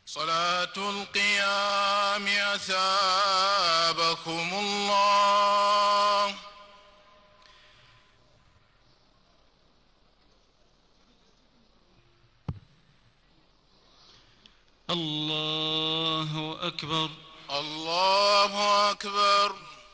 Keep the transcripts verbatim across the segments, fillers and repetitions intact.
صلاة القيام أثابكم الله. الله أكبر. الله أكبر.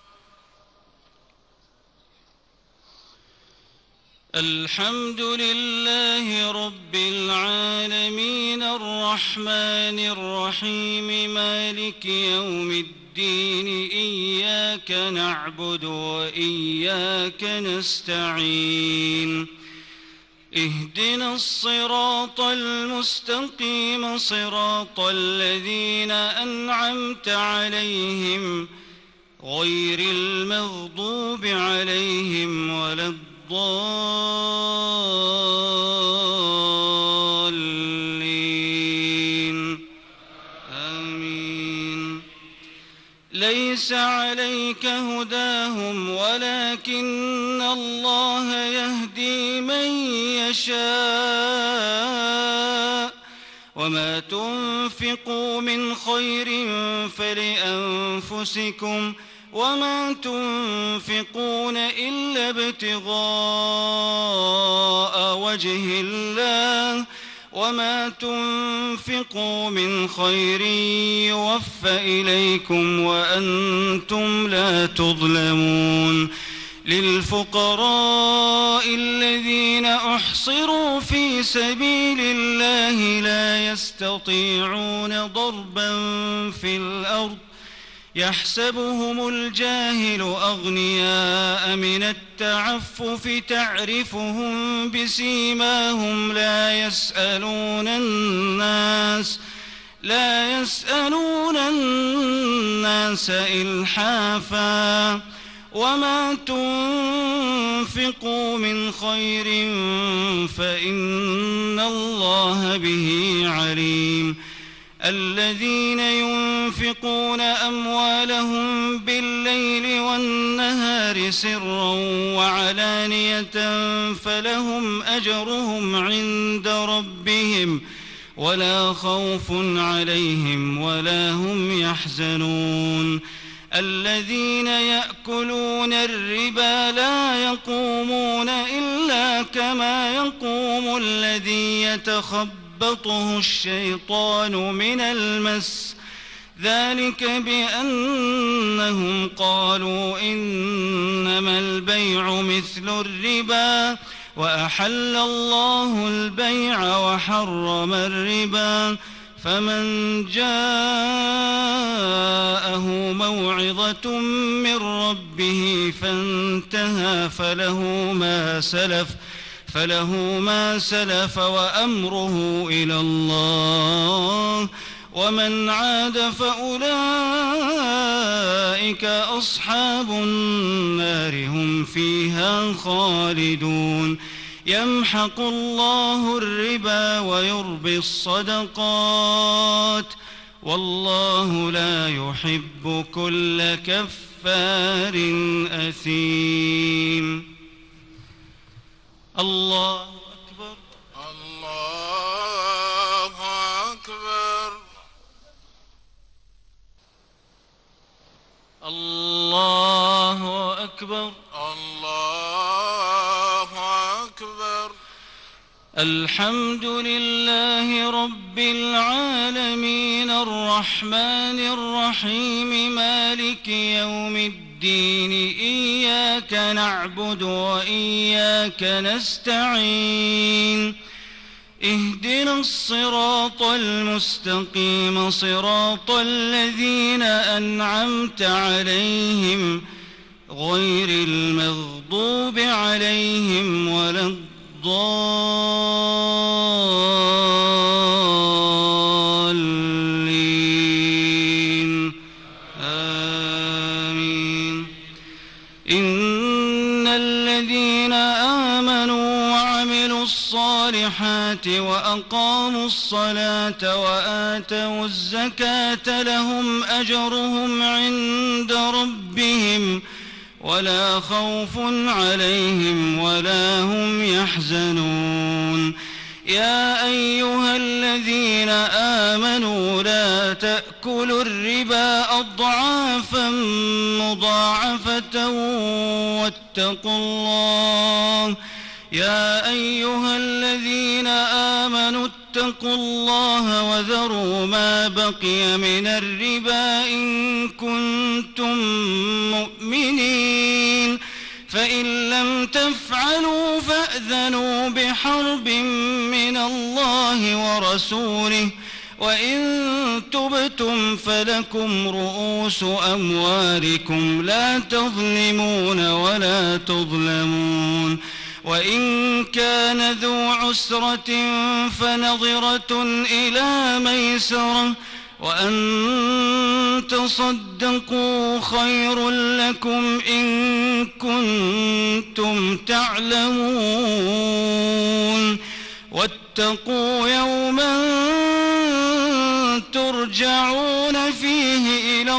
الحمد لله رب العالمين الرحمن الرحيم مالك يوم الدين إياك نعبد وإياك نستعين اهدنا الصراط المستقيم صراط الذين أنعمت عليهم غير المغضوب عليهم ولا الضالين آمين. ليس عليك هداهم ولكن الله يهدي من يشاء وما تنفقوا من خير فلأنفسكم وما تنفقون إلا ابتغاء وجه الله وما تنفقوا من خير يوفى إليكم وأنتم لا تظلمون. للفقراء الذين أحصروا في سبيل الله لا يستطيعون ضربا في الأرض يحسبهم الجاهل أغنياء من التعفف تعرفهم بسيماهم لا يسألون الناس لا يسألون الناس إلحافا وما تنفقوا من خير فإن الله به عليم. الذين ينفقون أموالهم بالليل والنهار سرا وعلانية فلهم أجرهم عند ربهم ولا خوف عليهم ولا هم يحزنون. الذين يأكلون الربا لا يقومون إلا كما يقوم الذي يتخبطه الشيطان من المس ذلك بأنهم قالوا إنما البيع مثل الربا وأحل الله البيع وحرم الربا فمن جاءه موعظة من ربه فانتهى فله ما سلف فله ما سلف وأمره إلى الله ومن عاد فأولئك أصحاب النار هم فيها خالدون. يمحق الله الربا ويربي الصدقات والله لا يحب كل كفار أثيم. الله أكبر. الله أكبر. الله أكبر. الله أكبر. الحمد لله رب العالمين الرحمن الرحيم مالك يوم الدين إياك نعبد وإياك نستعين اهدنا الصراط المستقيم صراط الذين أنعمت عليهم غير المغضوب عليهم ولا الضالين آمين. إن الذين آمنوا وعملوا الصالحات وأقاموا الصلاة وآتوا الزكاة لهم أجرهم عند ربهم ولا خوف عليهم ولا هم يحزنون. يا أيها الذين آمنوا لا تأكلوا الربا أضعافا مضاعفة واتقوا الله يا أيها الذين آمنوا اتقوا الله وذروا ما بقي من الربا إن كنتم مؤمنين فإن لم تفعلوا فأذنوا بحرب من الله ورسوله وإن تبتم فلكم رؤوس أموالكم لا تظلمون ولا تظلمون وإن كان ذو عسرة فنظرة إلى ميسرة وأن تصدقوا خير لكم إن كنتم تعلمون واتقوا يوما ترجعون فيه إلى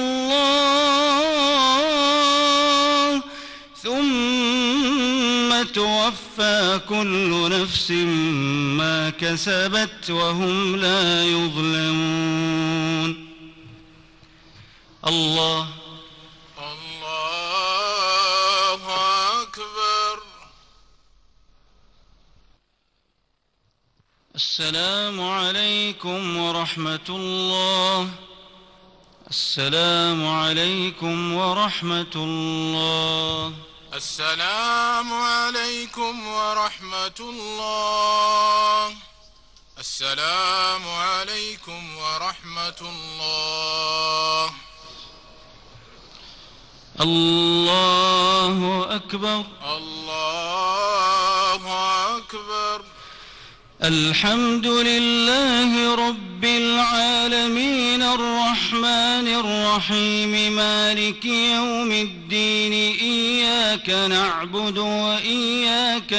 الله ثم توفى كل نفس ما كسبت وهم لا يظلمون. الله الله أكبر. السلام عليكم ورحمة الله. السلام عليكم ورحمة الله. السلام عليكم ورحمة الله. السلام عليكم ورحمة الله. الله أكبر. الله أكبر. الحمد لله رب العالمين الرحمن الرحيم مالك يوم الدين إياك نعبد وإياك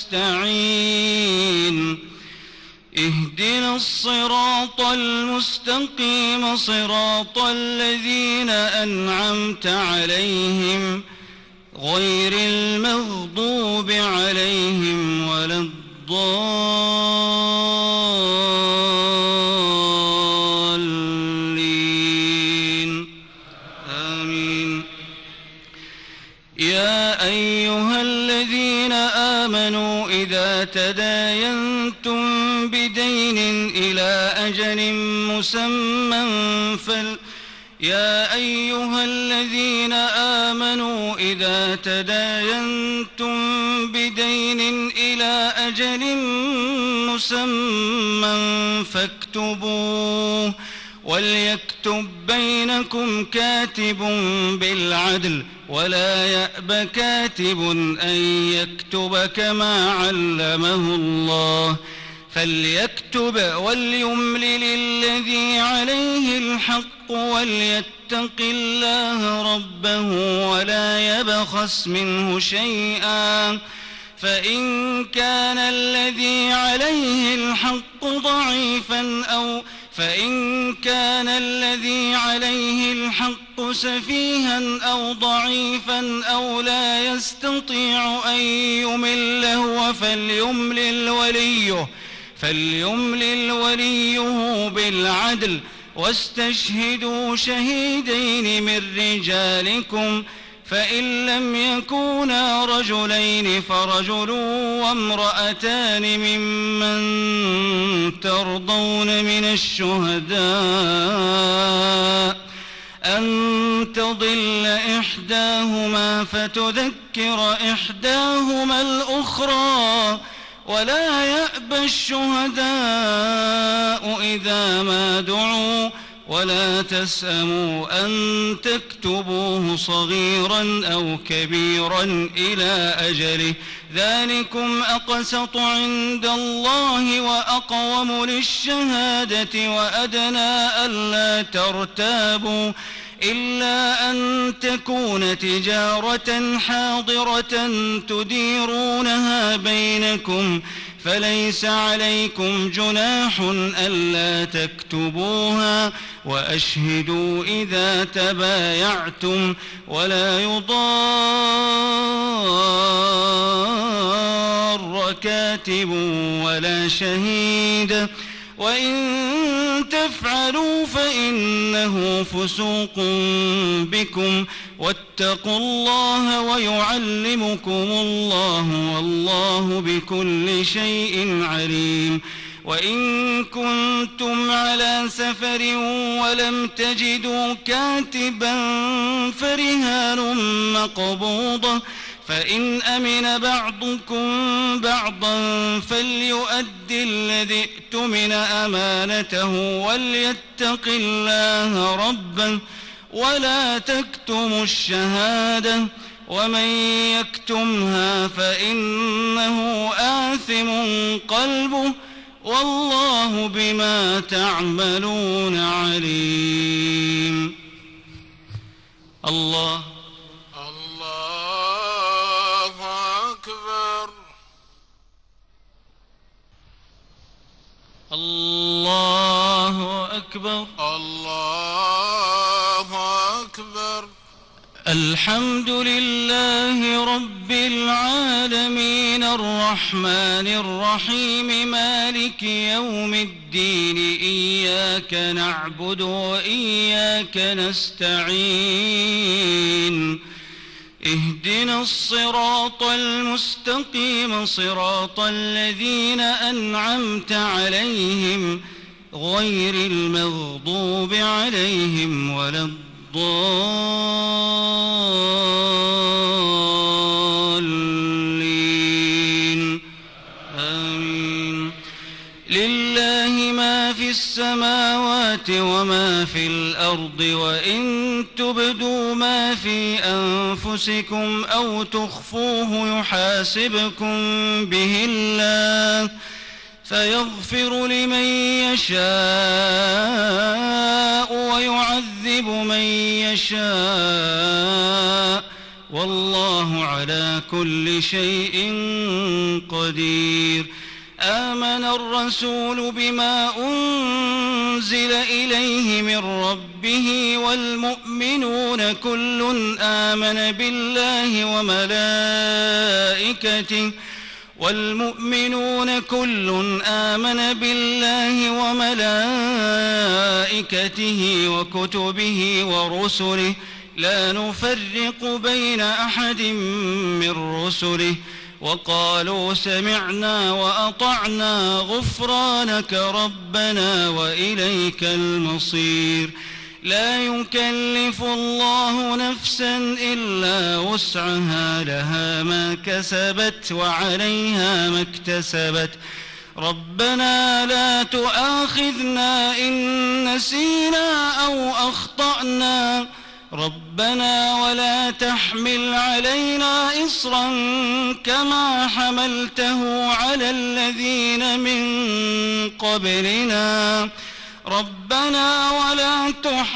نستعين اهدنا الصراط المستقيم صراط الذين أنعمت عليهم غير المغضوب عليهم ولا الضالين آمين. يا أيها الذين آمنوا إذا تداينتم بدين إلى أجل مسمى فل يا أيها الذين آمنوا إذا تداينتم بدين إلى أجل مسمى فاكتبوه وليكتب بينكم كاتب بالعدل ولا يأب كاتب أن يكتب كما علمه الله فليكتب وليملل الذي عليه الحق وليتق الله ربه ولا يبخس منه شيئا فإن كان الذي عليه الحق ضعيفا أو فإن كان الذي عليه الحق سفيها أو ضعيفا أو لا يستطيع أن يمل هو فليملل وليه فليملل وليه بالعدل واستشهدوا شهيدين من رجالكم فإن لم يكونا رجلين فرجل وامرأتان ممن ترضون من الشهداء أن تضل إحداهما فتذكر إحداهما الأخرى ولا يأبى الشهداء إذا ما دعوا ولا تسأموا أن تكتبوه صغيرا أو كبيرا إلى أجله ذلكم أقسط عند الله وأقوم للشهادة وأدنى ألا ترتابوا إلا أن تكون تجارة حاضرة تديرونها بينكم فليس عليكم جناح ألا تكتبوها وأشهدوا إذا تبايعتم ولا يضار كاتب ولا شهيد وإن تفعلوا فإنه فسوق بكم واتقوا الله ويعلمكم الله والله بكل شيء عليم. وإن كنتم على سفر ولم تجدوا كاتبا فرهان مقبوضة فإن أمن بعضكم بعضا فليؤد الذي ائتمن أمانته وليتق الله ربه ولا تكتموا الشهادة ومن يكتمها فإنه آثم قلبه والله بما تعملون عليم. الله الله أكبر. الله أكبر. الله أكبر. الحمد لله رب العالمين الرحمن الرحيم مالك يوم الدين إياك نعبد وإياك نستعين اهدنا الصراط المستقيم صراط الذين أنعمت عليهم غير المغضوب عليهم ولا الضالين آمين. لله ما في السماوات وما في الأرض وإن تبدوا ما في أنفسكم أو تخفوه يحاسبكم به الله فيغفر لمن يشاء ويعذب من يشاء والله على كل شيء قدير. آمن الرسول بما أنزل إليه من ربه والمؤمنون كل آمن بالله وملائكته والمؤمنون كل آمن بالله وملائكته وكتبه ورسله لا نفرق بين أحد من رسله وقالوا سمعنا وأطعنا غفرانك ربنا وإليك المصير. لا يكلف الله نفسا إلا وسعها لها ما كسبت وعليها ما اكتسبت ربنا لا تؤاخذنا إن نسينا أو أخطأنا ربنا ولا تحمل علينا إصرا كما حملته على الذين من قبلنا ربنا ولا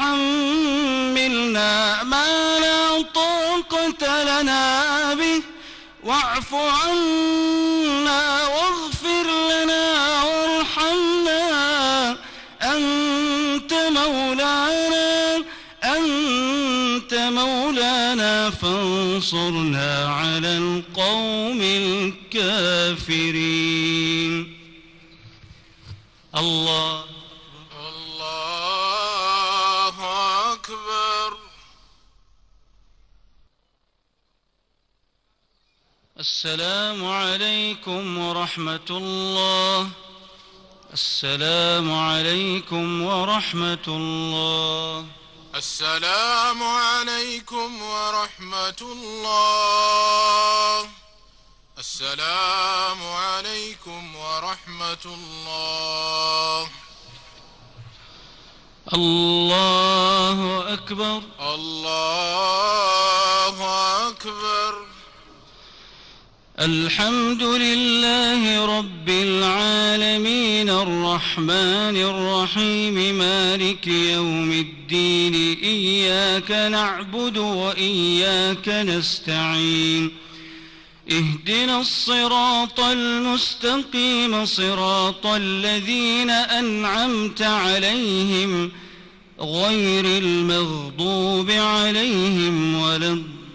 تحملنا ما لا طاقة لنا به واعف عنا واغفر لنا وارحمنا أنت مولانا أنت مولانا فانصرنا على القوم الكافرين. الله الله أكبر. السلام عليكم ورحمة الله. السلام عليكم ورحمة الله. السلام عليكم ورحمة الله. السلام عليكم ورحمة الله. الله أكبر. الله أكبر. الحمد لله رب العالمين الرحمن الرحيم مالك يوم الدين إياك نعبد وإياك نستعين اهدنا الصراط المستقيم صراط الذين أنعمت عليهم غير المغضوب عليهم ولا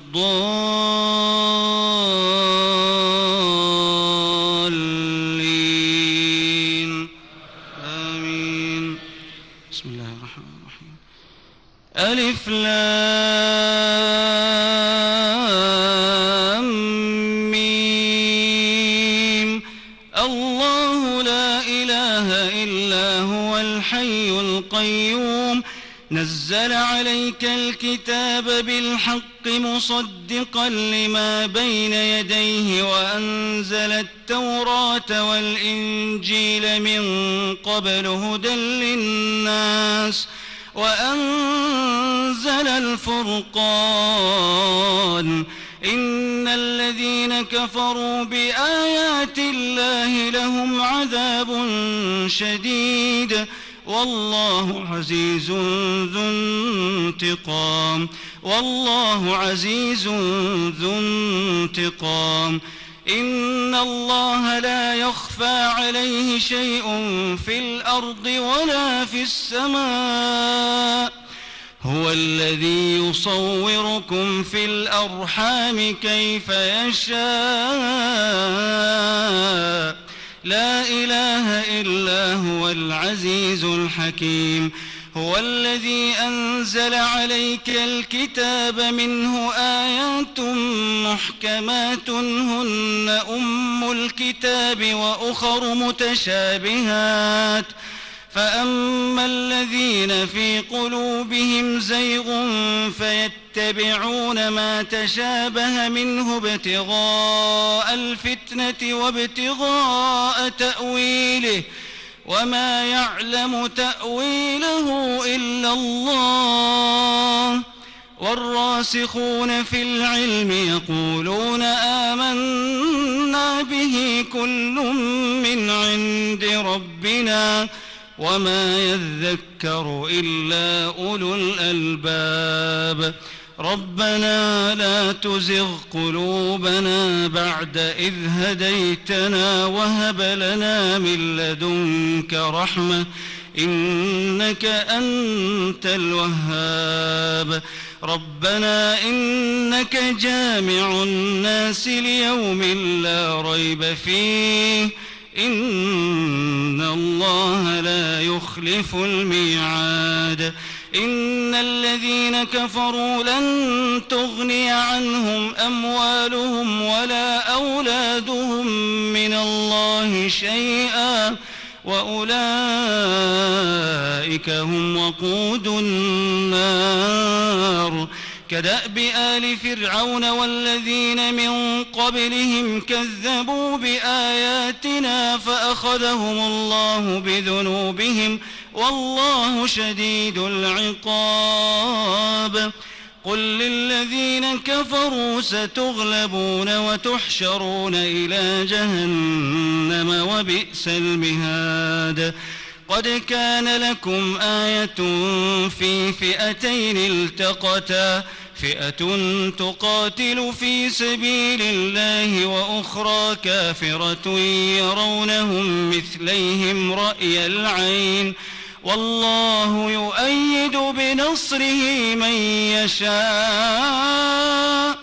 الضالين آمين. بسم الله الرحمن الرحيم. ألف لام ميم. الله لا إله إلا هو الحي القيوم نزل عليك الكتاب بالحق مصدقا لما بين يديه وأنزل التوراة والإنجيل من قبل هدى للناس وأنزل الفرقان إن الذين كفروا بآيات الله لهم عذاب شديد والله عزيز ذو انتقام والله عزيز ذو انتقام. إن الله لا يخفى عليه شيء في الأرض ولا في السماء هو الذي يصوركم في الأرحام كيف يشاء لا إله إلا هو العزيز الحكيم. هو الذي أنزل عليك الكتاب منه آيات محكمات هن أم الكتاب وأخر متشابهات فأما الذين في قلوبهم زيغ فيتبعون ما تشابه منه ابتغاء الفتنة وابتغاء تأويله وما يعلم تأويله إلا الله والراسخون في العلم يقولون آمنا به كل من عند ربنا وما يذكر إلا أولو الألباب. ربنا لا تزغ قلوبنا بعد إذ هديتنا وهب لنا من لدنك رحمة إنك أنت الوهاب. ربنا إنك جامع الناس ليوم لا ريب فيه إن الله لا يخلف الميعاد. إن الذين كفروا لن تغني عنهم أموالهم ولا أولادهم من الله شيئا وأولئك هم وقود النار. كدأب آل فرعون والذين من قبلهم كذبوا بآياتنا فأخذهم الله بذنوبهم والله شديد العقاب. قل للذين كفروا ستغلبون وتحشرون إلى جهنم وبئس المهاد. قد كان لكم آية في فئتين التقتا فئة تقاتل في سبيل الله وأخرى كافرة يرونهم مثليهم رأي العين والله يؤيد بنصره من يشاء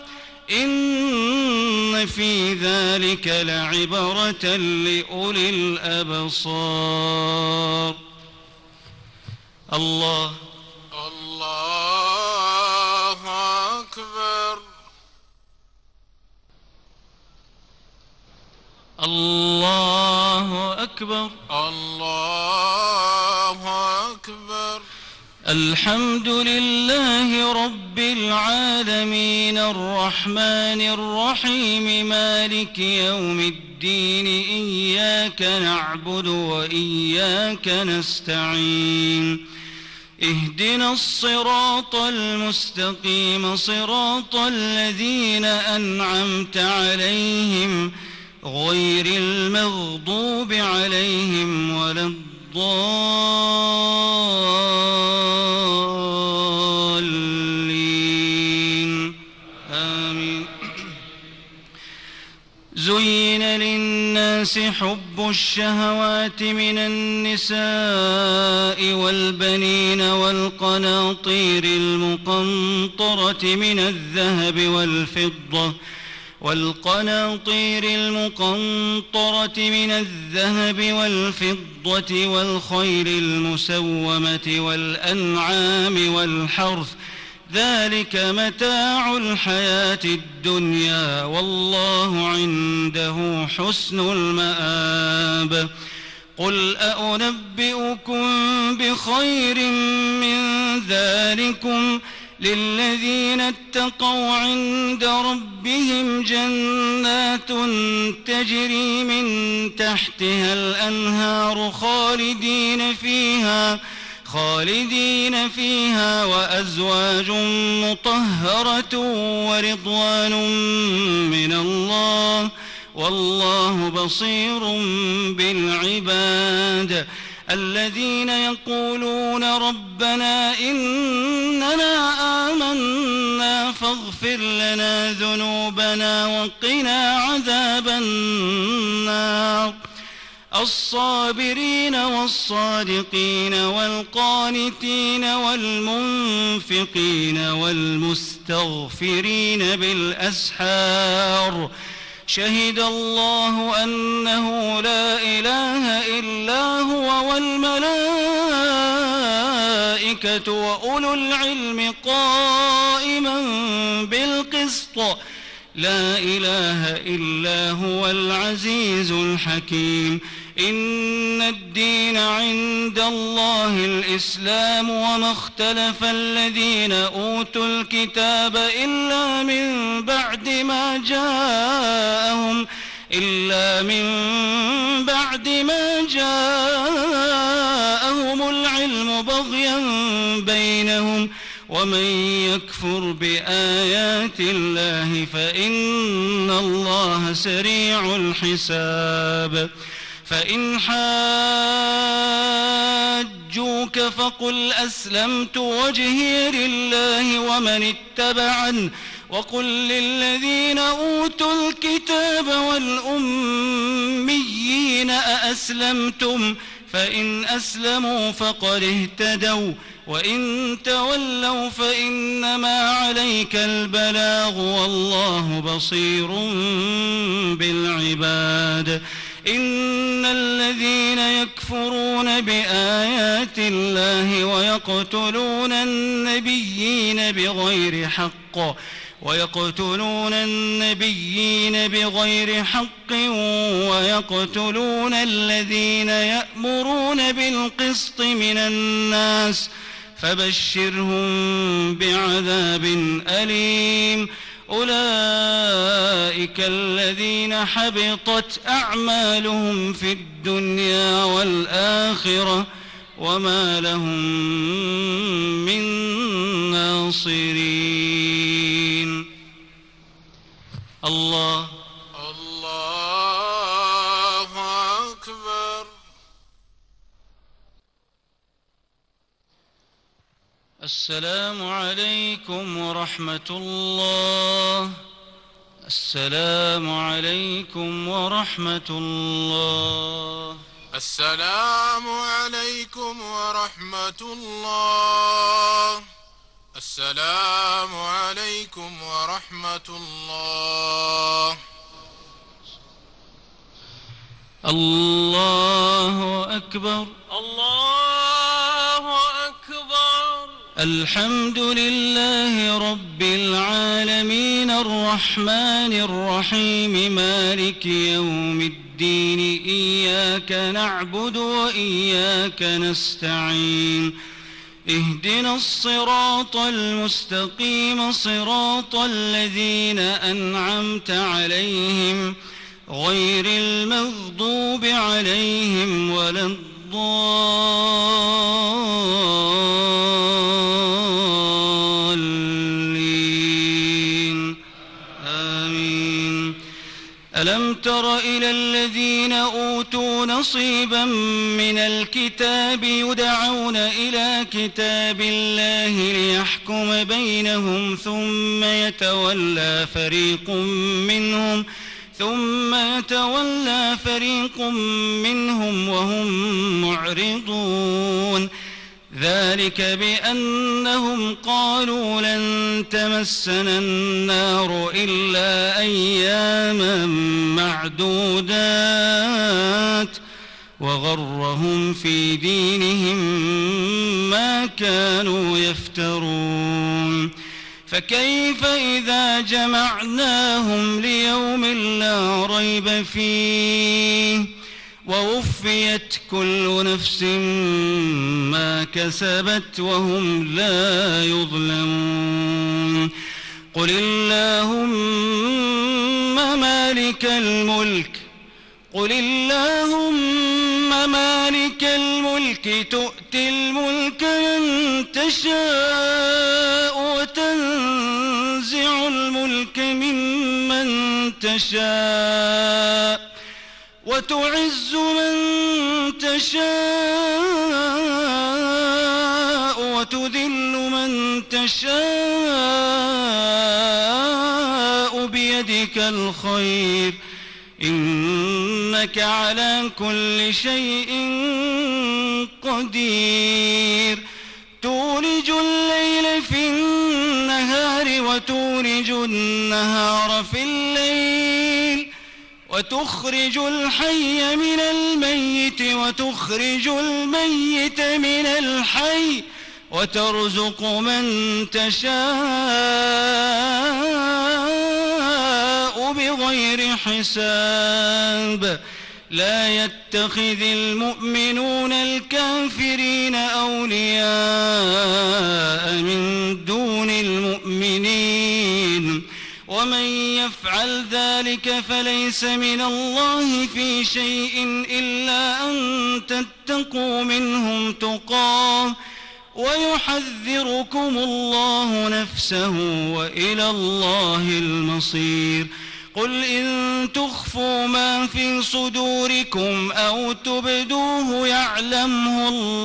إن في ذلك لعبرة لأولي الأبصار. الله الله أكبر. الله أكبر. الله أكبر. الحمد لله رب العالمين الرحمن الرحيم مالك يوم الدين إياك نعبد وإياك نستعين اهدنا الصراط المستقيم صراط الذين أنعمت عليهم غير المغضوب عليهم ولا الضالين آمين. الناس حب الشهوات من النساء والبنين والقناطير المقنطرة من الذهب والفضة والقناطير المقنطرة من الذهب والفضة والخيل المسومة والأنعام والحرث ذلك متاع الحياة الدنيا والله عنده حسن المآب قل أنبئكم بخير من ذلكم للذين اتقوا عند ربهم جنات تجري من تحتها الأنهار خالدين فيها خالدين فيها وأزواج مطهرة ورضوان من الله والله بصير بالعباد الذين يقولون ربنا إننا آمنا فاغفر لنا ذنوبنا وقنا عذاب النار الصابرين والصادقين والقانتين والمنفقين والمستغفرين بالأسحار شهد الله أنه لا إله إلا هو والملائكة وأولو العلم قائما بالقسط لا إله إلا هو العزيز الحكيم إن الدين عند الله الإسلام وما اختلف الذين أوتوا الكتاب إلا من بعد ما جاءهم إلا من بعد ما جاءهم العلم بغيا بينهم ومن يكفر بآيات الله فإن الله سريع الحساب فإن حاجوك فقل أسلمت وجهي لله ومن اتبعن وقل للذين أوتوا الكتاب والأميين أأسلمتم فإن أسلموا فقد اهتدوا وإن تولوا فإنما عليك البلاغ والله بصير بالعباد إن الذين يكفرون بآيات الله ويقتلون النبيين بغير حق ويقتلون النبيين بغير حق ويقتلون الذين يأمرون بالقسط من الناس فبشرهم بعذاب أليم أولئك الذين حبطت أعمالهم في الدنيا والآخرة وما لهم من ناصرين الله الله أكبر. السلام عليكم ورحمة الله. السلام عليكم ورحمة الله. السلام عليكم ورحمة الله. السلام عليكم ورحمة الله. الله أكبر. الله أكبر. الحمد لله رب العالمين الرحمن الرحيم مالك يوم الدين إياك نعبد وإياك نستعين اهدنا الصراط المستقيم صراط الذين أنعمت عليهم غير المغضوب عليهم ولا الضالين آمين. ألم تر إلى الذين أوتوا نصيبا من الكتاب يدعون إلى كتاب الله ليحكم بينهم ثم يتولى فريق منهم ثم يتولى فريق منهم وهم معرضون ذلك بأنهم قالوا لن تمسنا النار إلا أياما معدودات وغرهم في دينهم ما كانوا يفترون فكيف إذا جمعناهم ليوم لا ريب فيه ووفيت كل نفس ما كسبت وهم لا يظلمون قل اللهم مالك الملك قل اللهم مالك الملك تؤتي الملك من تشاء وتنزع الملك ممن تشاء وتعز من تشاء وتذل من تشاء بيدك الخير إنك على كل شيء قدير تولج الليل في النهار وتولج النهار في الليل وتخرج الحي من الميت وتخرج الميت من الحي وترزق من تشاء بغير حساب لا يتخذ المؤمنون الكافرين أولياء من دون المؤمنين ومن يفعل ذلك فليس من الله في شيء إلا أن تتقوا منهم تقاه ويحذركم الله نفسه وإلى الله المصير قل إن تخفوا ما في صدوركم أو تبدوه يعلمه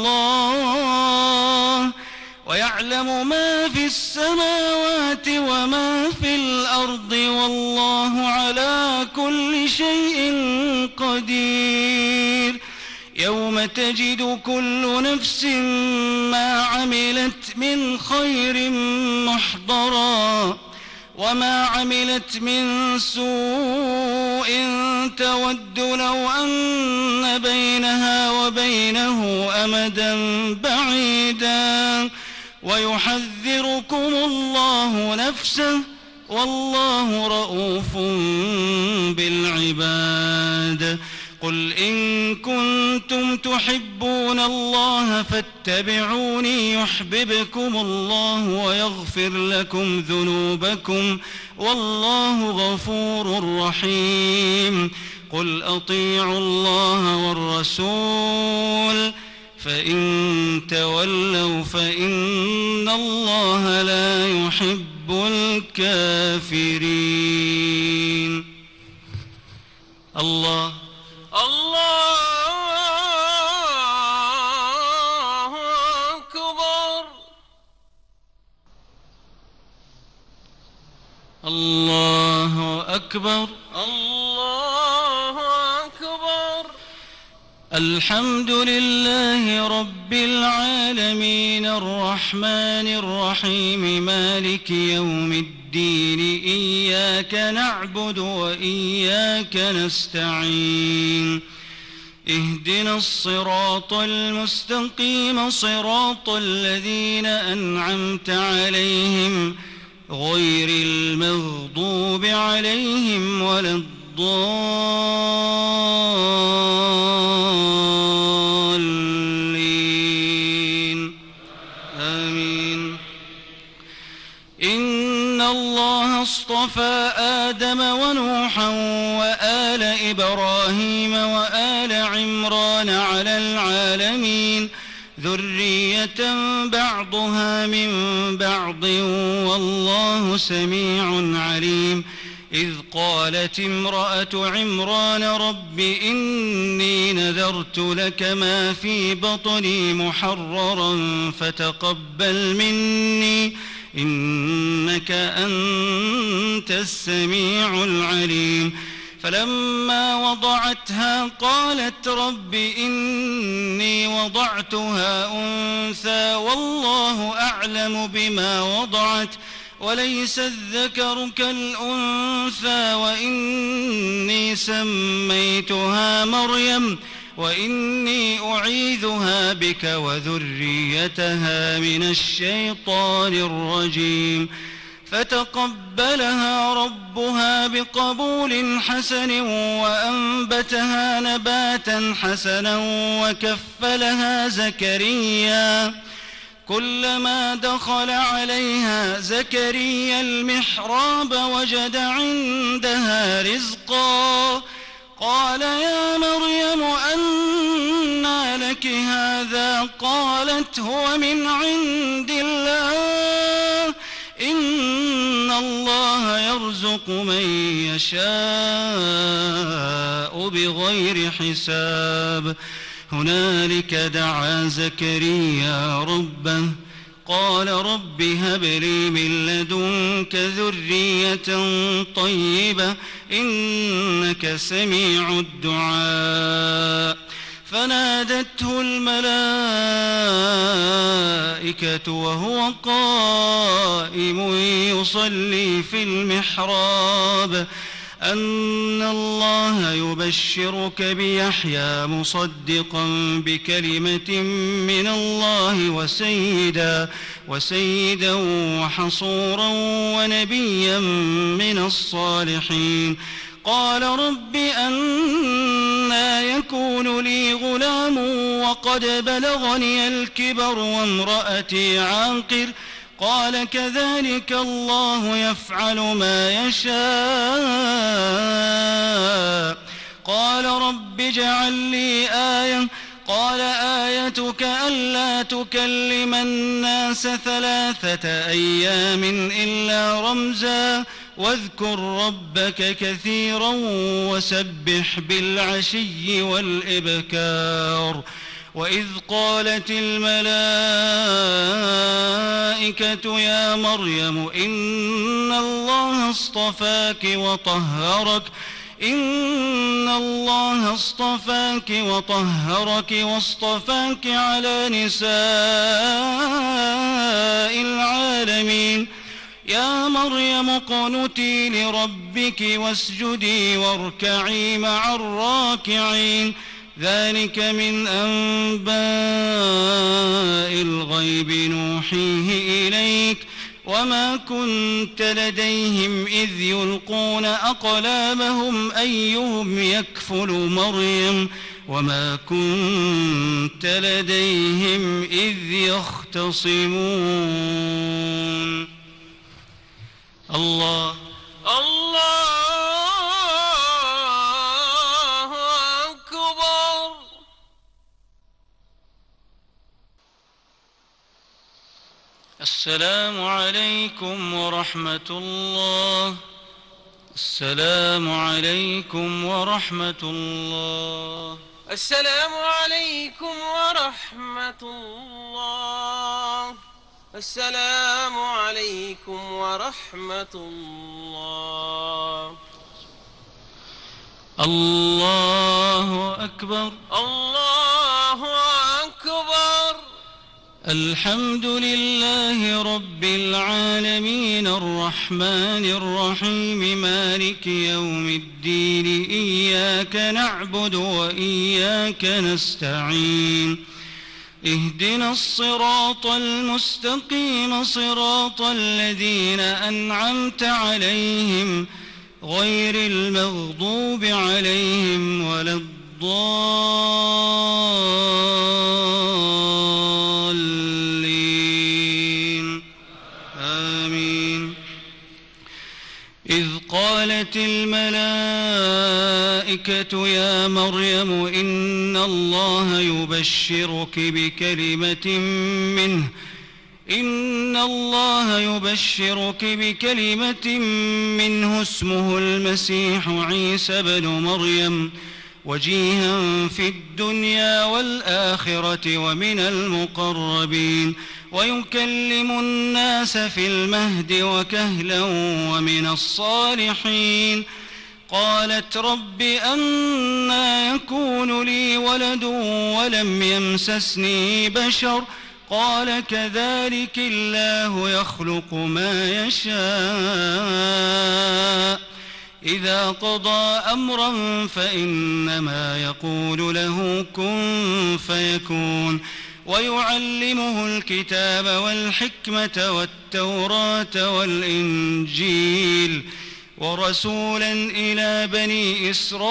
الله ويعلم ما في السماوات وما في الأرض والله على كل شيء قدير يوم تجد كل نفس ما عملت من خير محضرا وما عملت من سوء تود لو أن بينها وبينه أمدا بعيدا ويحذركم الله نفسه والله رؤوف بالعباد قل إن كنتم تحبون الله فاتبعوني يحببكم الله ويغفر لكم ذنوبكم والله غفور رحيم قل أطيعوا الله والرسول فإن تولوا فإن الله لا يحب الكافرين الله الله أكبر الله أكبر الله أكبر الحمد لله رب العالمين الرحمن الرحيم مالك يوم الدين إياك نعبد وإياك نستعين اهدنا الصراط المستقيم صراط الذين أنعمت عليهم غير المغضوب عليهم ولا الضالين آمين إن الله اصطفى آدم ونوحا وآل إبراهيم وآل عمران على العالمين ذرية بعضها من بعض والله سميع عليم إذ قالت امرأة عمران رب إني نذرت لك ما في بطني محررا فتقبل مني إنك أنت السميع العليم فلما وضعتها قالت رب إني وضعتها أنثى والله أعلم بما وضعت وليس الذكر كالأنثى وإني سميتها مريم وإني أعيذها بك وذريتها من الشيطان الرجيم فتقبلها ربها بقبول حسن وأنبتها نباتا حسنا وكفلها زكريا كلما دخل عليها زكريا المحراب وجد عندها رزقا قال يا مريم أنى لك هذا قالت هو من عند الله إن الله يرزق من يشاء بغير حساب هنالك دعا زكريا ربه قال رب هب لي من لدنك ذرية طيبة إنك سميع الدعاء فنادته الملائكة وهو قائم يصلي في المحراب أن الله يبشرك بيحيى مصدقا بكلمة من الله وسيدا وسيدا وحصورا ونبيا من الصالحين قال رب أنى يكون لي غلام وقد بلغني الكبر وامرأتي عاقر قال كذلك الله يفعل ما يشاء قال رب اجعل لي آية قال آيتك ألا تكلم الناس ثلاثة أيام إلا رمزا واذكر ربك كثيرا وسبح بالعشي والإبكار وإذ قالت الملائكة يا مريم إن الله اصطفاك وطهرك إن الله اصطفاك وطهرك واصطفاك على نساء العالمين يا مريم اقنتي لربك واسجدي واركعي مع الراكعين ذلك من أنباء الغيب نوحيه إليك وما كنت لديهم إذ يلقون أقلامهم أيهم يكفل مريم وما كنت لديهم إذ يختصمون الله الله أكبر. السلام عليكم ورحمة الله. السلام عليكم ورحمة الله. السلام عليكم ورحمة الله. السلام عليكم ورحمة الله. الله أكبر. الله أكبر. الحمد لله رب العالمين الرحمن الرحيم مالك يوم الدين إياك نعبد وإياك نستعين اهدنا الصراط المستقيم صراط الذين أنعمت عليهم غير المغضوب عليهم ولا الضالين آمين. إذ قالت الملائكة يا مريم إن الله يبشرك بكلمة منه إن الله يبشرك بكلمة منه اسمه المسيح عيسى بن مريم وجيها في الدنيا والآخرة ومن المقربين ويكلم الناس في المهد وكهلا ومن الصالحين قالت رب أنى يكون لي ولد ولم يمسسني بشر قال كذلك الله يخلق ما يشاء إذا قضى أمرا فإنما يقول له كن فيكون ويعلمه الكتاب والحكمة والتوراة والإنجيل ورسولا إلى بني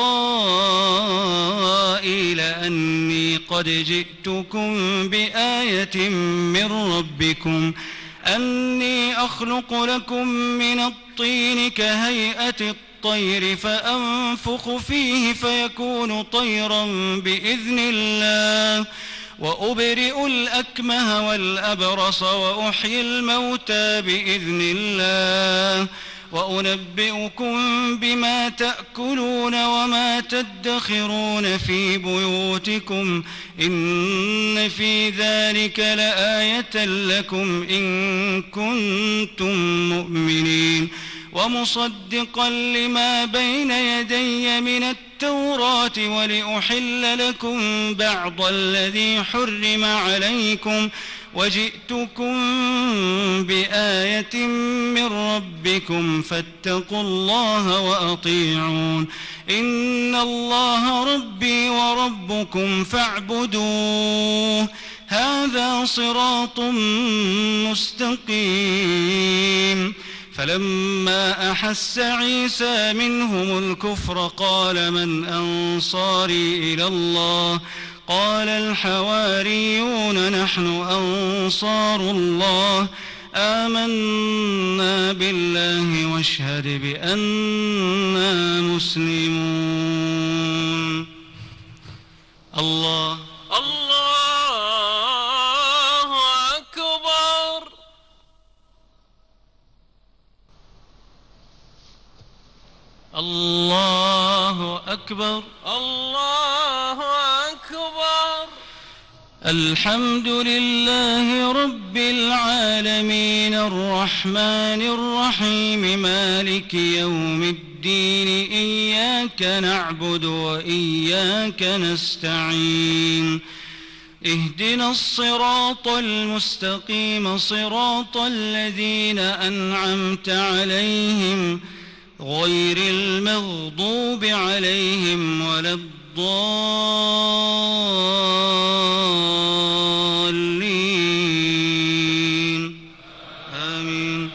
إسرائيل أني قد جئتكم بآية من ربكم أني أخلق لكم من الطين كهيئة الطير فأنفخ فيه فيكون طيرا بإذن الله وأبرئ الأكمه والأبرص وأحيي الموتى بإذن الله وأنبئكم بما تأكلون وما تدخرون في بيوتكم إن في ذلك لآية لكم إن كنتم مؤمنين ومصدقا لما بين يدي من التوراة ولأحل لكم بعض الذي حرم عليكم وجئتكم بآية من ربكم فاتقوا الله وأطيعون إن الله ربي وربكم فاعبدوه هذا صراط مستقيم فلما أحس عيسى منهم الكفر قال من أنصاري إلى الله قال الحواريون نحن أنصار الله آمنا بالله واشهد بأننا مسلمون. الله الله أكبر. الله أكبر. الله أكبر. الحمد لله رب العالمين الرحمن الرحيم مالك يوم الدين إياك نعبد وإياك نستعين اهدنا الصراط المستقيم صراط الذين أنعمت عليهم غير المغضوب عليهم ولا الضالين آمين.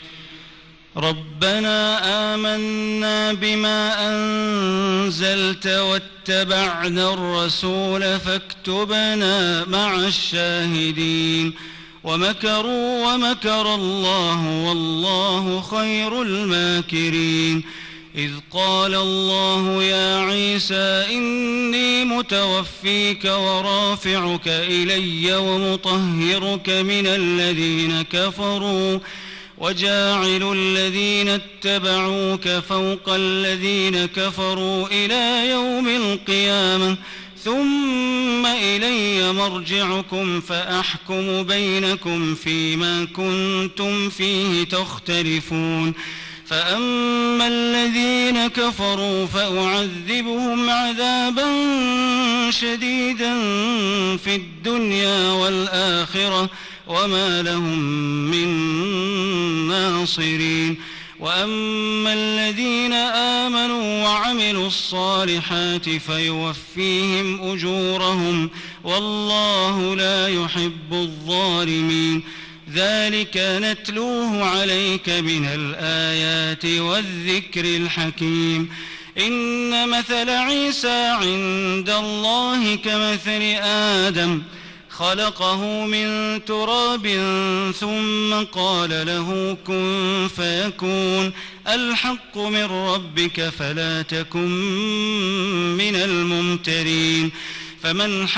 ربنا آمنا بما أنزلت واتبعنا الرسول فاكتبنا مع الشاهدين ومكروا ومكر الله والله خير الماكرين. إذ قال الله يا عيسى إني متوفيك ورافعك إلي ومطهرك من الذين كفروا وجاعل الذين اتبعوك فوق الذين كفروا إلى يوم القيامة ثم إلي مرجعكم فأحكم بينكم فيما كنتم فيه تختلفون. فأما الذين كفروا فأعذبهم عذابا شديدا في الدنيا والآخرة وما لهم من ناصرين. وأما الذين آمنوا وعملوا الصالحات فيوفيهم أجورهم والله لا يحب الظالمين. ذلك نتلوه عليك من الآيات والذكر الحكيم. إن مثل عيسى عند الله كمثل آدم خلقه من تراب ثم قال له كن فيكون الحق من ربك فلا تكن من الممترين. فمن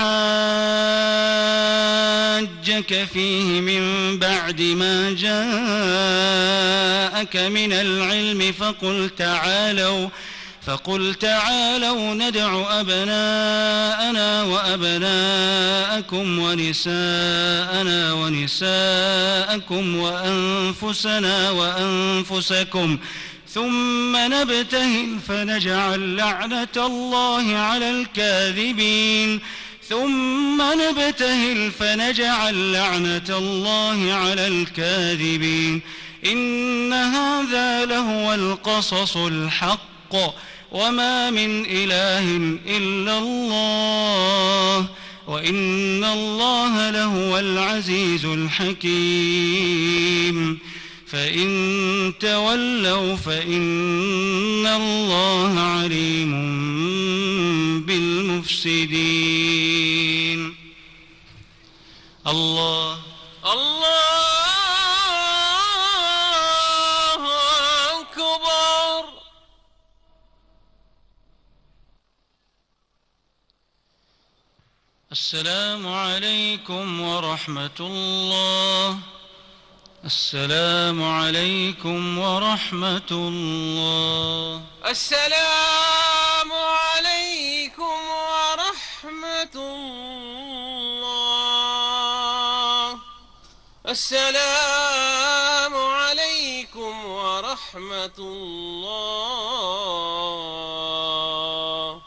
حاجك فيه من بعد ما جاءك من العلم فقل تعالوا فقل تعالوا ندع أبناءنا وأبناءكم ونساءنا ونساءكم وأنفسنا وأنفسكم ثم نبتهل فنجعل لعنة الله على الكاذبين ثم نبتهل فنجعل لعنة الله على الكاذبين إن هذا لهو القصص الحق وما من إله إلا الله وإن الله لهو العزيز الحكيم فإن تولوا فإن الله عليم بالمفسدين. الله الله أكبر. السلام عليكم ورحمة الله. السلام عليكم ورحمة الله. السلام عليكم ورحمة الله. السلام عليكم ورحمة الله.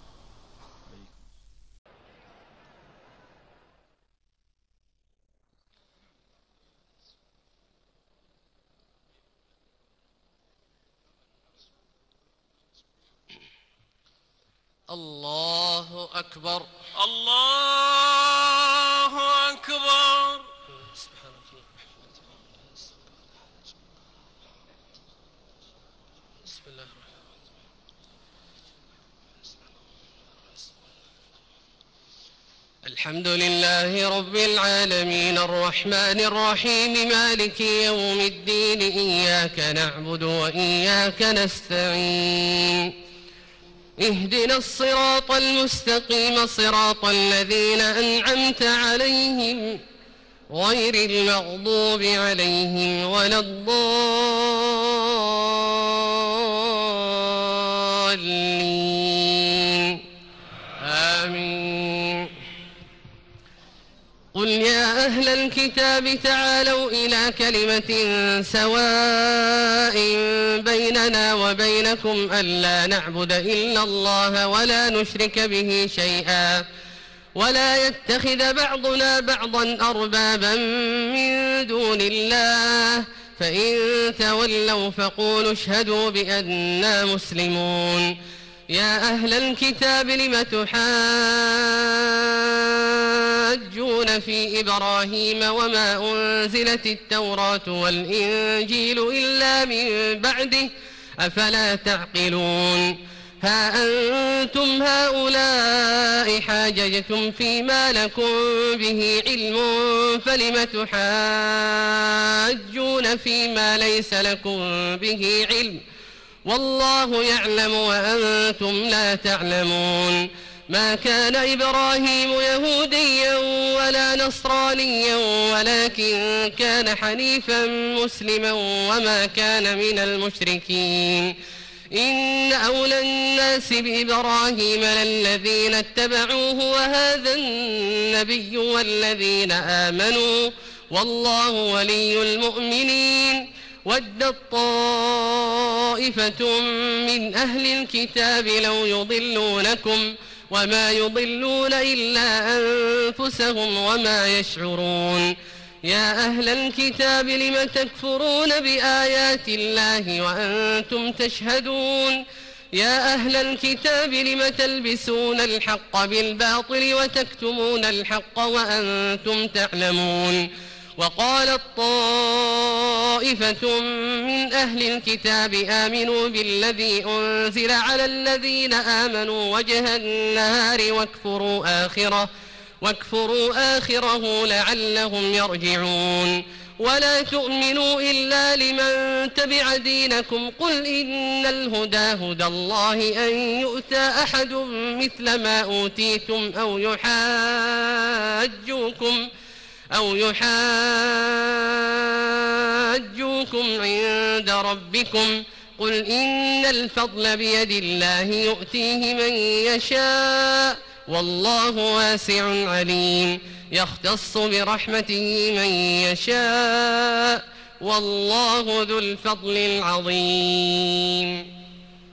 الله أكبر. الله أكبر. بسم الله الرحمن الرحيم. الحمد لله رب العالمين الرحمن الرحيم مالك يوم الدين إياك نعبد وإياك نستعين اهدنا الصراط المستقيم صراط الذين أنعمت عليهم غير المغضوب عليهم ولا الضالين آمين. قل يا أهل الكتاب تعالوا إلى كلمة سواء بيننا وبينكم ألا نعبد إلا الله ولا نشرك به شيئا ولا يتخذ بعضنا بعضا أربابا من دون الله فإن تولوا فقولوا اشهدوا بأننا مسلمون. يا أهل الكتاب لم تحاجون في إبراهيم وما أنزلت التوراة والإنجيل إلا من بعده أفلا تعقلون. ها أنتم هؤلاء حاججتم فيما لكم به علم فلم تحاجون فيما ليس لكم به علم والله يعلم وأنتم لا تعلمون. ما كان إبراهيم يهوديا ولا نصرانيا ولكن كان حنيفا مسلما وما كان من المشركين. إن أولى الناس بإبراهيم للذين اتبعوه وهذا النبي والذين آمنوا والله ولي المؤمنين. ودت طائفة من أهل الكتاب لو يضلونكم وما يضلون إلا أنفسهم وما يشعرون. يا أهل الكتاب لم تكفرون بآيات الله وأنتم تشهدون. يا أهل الكتاب لم تلبسون الحق بالباطل وتكتمون الحق وأنتم تعلمون. وقالت طائفة من أهل الكتاب آمنوا بالذي أنزل على الذين آمنوا وجه النهار واكفروا آخره واكفروا آخره لعلهم يرجعون. ولا تؤمنوا إلا لمن تبع دينكم قل إن الهدى هدى الله أن يؤتى أحد مثل ما أوتيتم أو يحاجوكم أو يحاجوكم عند ربكم قل إن الفضل بيد الله يؤتيه من يشاء والله واسع عليم. يختص برحمته من يشاء والله ذو الفضل العظيم.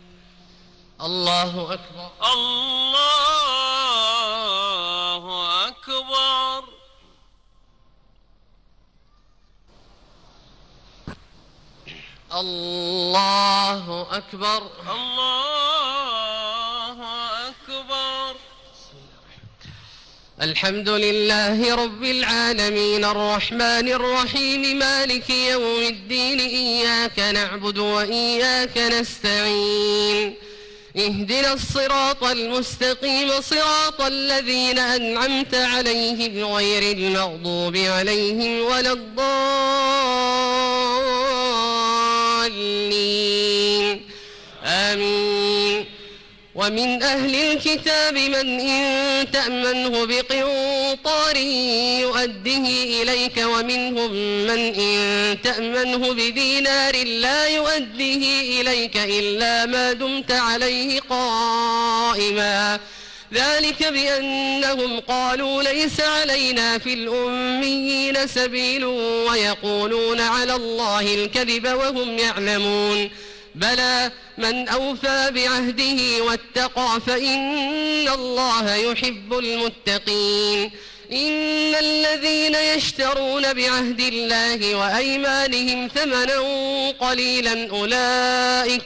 الله أكبر. الله أكبر. الله أكبر. الله أكبر. الحمد لله رب العالمين الرحمن الرحيم مالك يوم الدين إياك نعبد وإياك نستعين اهدنا الصراط المستقيم صراط الذين أنعمت عليهم غير المغضوب عليهم ولا الضالين آمين. ومن أهل الكتاب من إن تأمنه بقنطار يؤده إليك ومنهم من إن تأمنه بدينار لا يؤده إليك إلا ما دمت عليه قائما ذلك بأنهم قالوا ليس علينا في الأميين سبيل ويقولون على الله الكذب وهم يعلمون بلى من أوفى بعهده واتقى فإن الله يحب المتقين. إن الذين يشترون بعهد الله وأيمانهم ثمنا قليلا أولئك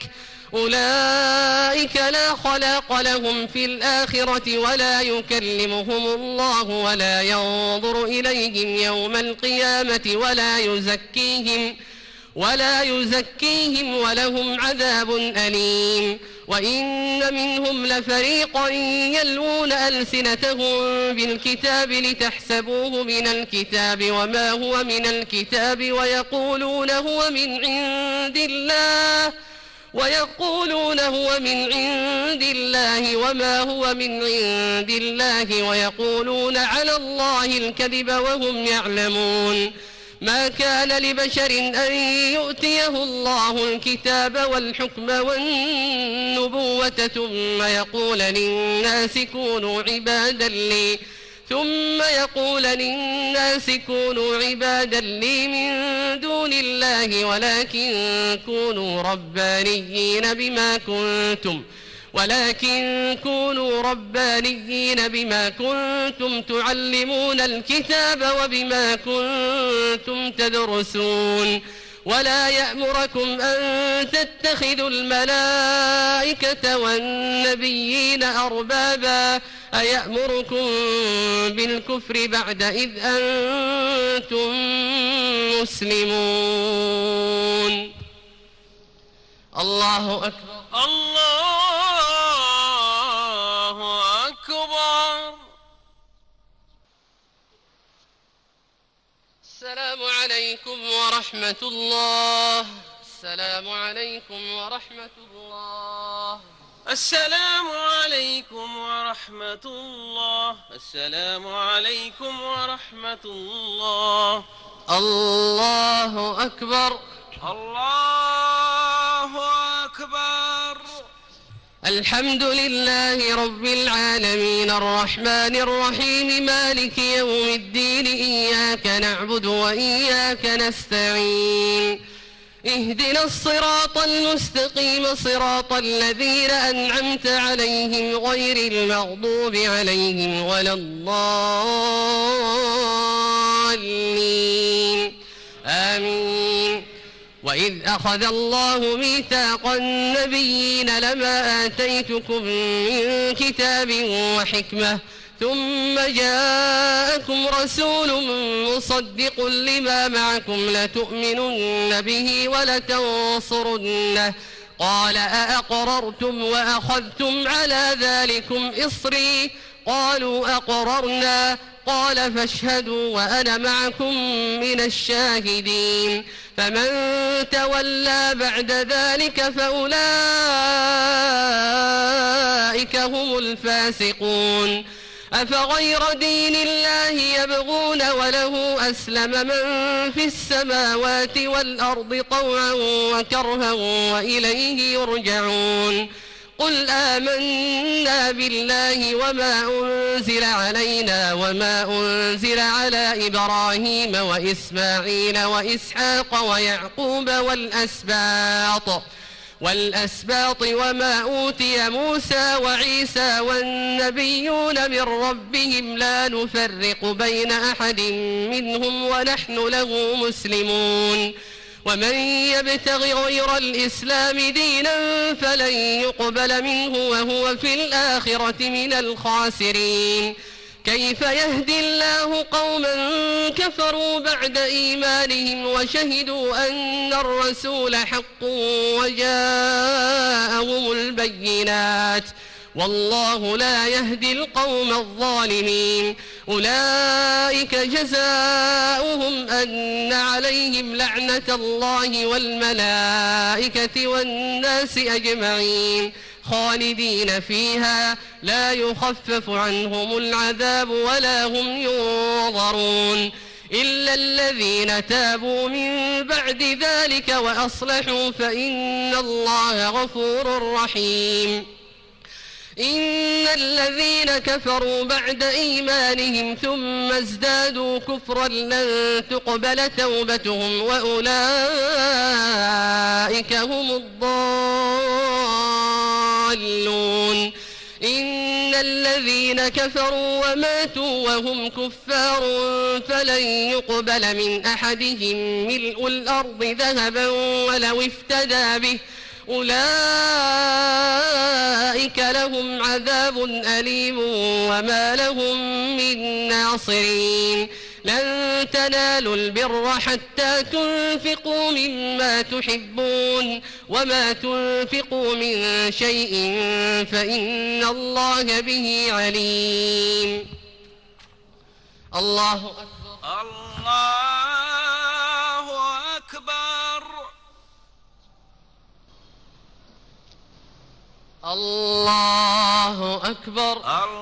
أولئك لا خلاق لهم في الآخرة ولا يكلمهم الله ولا ينظر إليهم يوم القيامة ولا يزكيهم ولا يزكيهم ولهم عذاب أليم. وإن منهم لفريقا يلوون ألسنتهم بالكتاب لتحسبوه من الكتاب وما هو من الكتاب ويقولون هو من عند الله ويقولون هو من عند الله وما هو من عند الله ويقولون على الله الكذب وهم يعلمون. ما كان لبشر أن يؤتيه الله الكتاب والحكم والنبوة ثم يقول للناس كونوا عبادا لي ثم يقول للناس كونوا عبادا لي من دون الله ولكن كونوا ربانيين بما كنتم ولكن كونوا ربانيين بما كنتم تعلمون الكتاب وبما كنتم تدرسون. ولا يأمركم أن تتخذوا الملائكة والنبيين أربابا أيأمركم بالكفر بعد إذ أنتم مسلمون. الله أكبر. الله أكبر. السلام عليكم ورحمة الله. السلام عليكم ورحمة الله. السلام عليكم ورحمة الله. السلام عليكم ورحمة الله. الله أكبر. الله أكبر. الحمد لله رب العالمين الرحمن الرحيم مالك يوم الدين إياك نعبد وإياك نستعين اهدنا الصراط المستقيم صراط الذين أنعمت عليهم غير المغضوب عليهم ولا الضالين آمين. وإذ أخذ الله ميثاق النبيين لما آتيتكم من كتاب وحكمة ثم جاءكم رسول مصدق لما معكم لتؤمنن به ولتنصرنه قال أأقررتم وأخذتم على ذلكم إصري قالوا أقررنا قال فاشهدوا وأنا معكم من الشاهدين. فمن تولى بعد ذلك فأولئك هم الفاسقون. أفغير دين الله يبغون وله أسلم من في السماوات والأرض طوعا وكرها وإليه يرجعون. قل آمنا بالله وما أنزل علينا وما أنزل على إبراهيم وإسماعيل وإسحاق ويعقوب والأسباط والأسباط وما أوتي موسى وعيسى والنبيون من ربهم لا نفرق بين أحد منهم ونحن له مسلمون ومن يبتغ غير الإسلام دينا فلن يقبل منه وهو في الآخرة من الخاسرين كيف يهدي الله قوما كفروا بعد إيمانهم وشهدوا أن الرسول حق وجاءهم البينات والله لا يهدي القوم الظالمين أولئك جزاؤهم أن عليهم لعنة الله والملائكة والناس أجمعين خالدين فيها لا يخفف عنهم العذاب ولا هم ينظرون إلا الذين تابوا من بعد ذلك وأصلحوا فإن الله غفور رحيم إن الذين كفروا بعد إيمانهم ثم ازدادوا كفرا لن تقبل توبتهم وأولئك هم الضالون إن الذين كفروا وماتوا وهم كفار فلن يقبل من أحدهم ملء الأرض ذهبا ولو افتدى به أولئك لهم عذاب أليم وما لهم من ناصرين لن تنالوا البر حتى تنفقوا مما تحبون وما تنفقوا من شيء فإن الله به عليم. الله أكبر. الله أكبر. الله أكبر.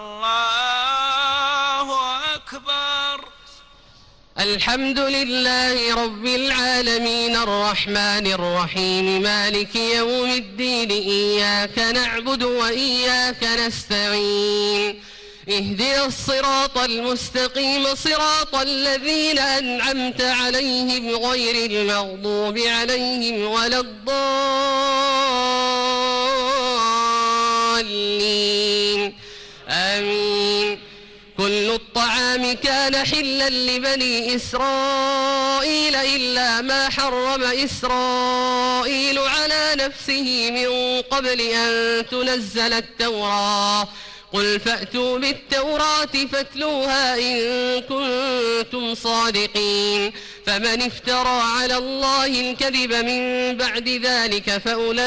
الله أكبر. الحمد لله رب العالمين الرحمن الرحيم مالك يوم الدين إياك نعبد وإياك نستعين اهدنا الصراط المستقيم صراط الذين أنعمت عليهم غير المغضوب عليهم ولا الضالين آمين. كل الطعام كان حلا لبني إسرائيل إلا ما حرم إسرائيل على نفسه من قبل أن تنزل التوراة قل فأتوا بالتوراة فاتلوها إن كنتم صادقين فمن افترى على الله الكذب من بعد ذلك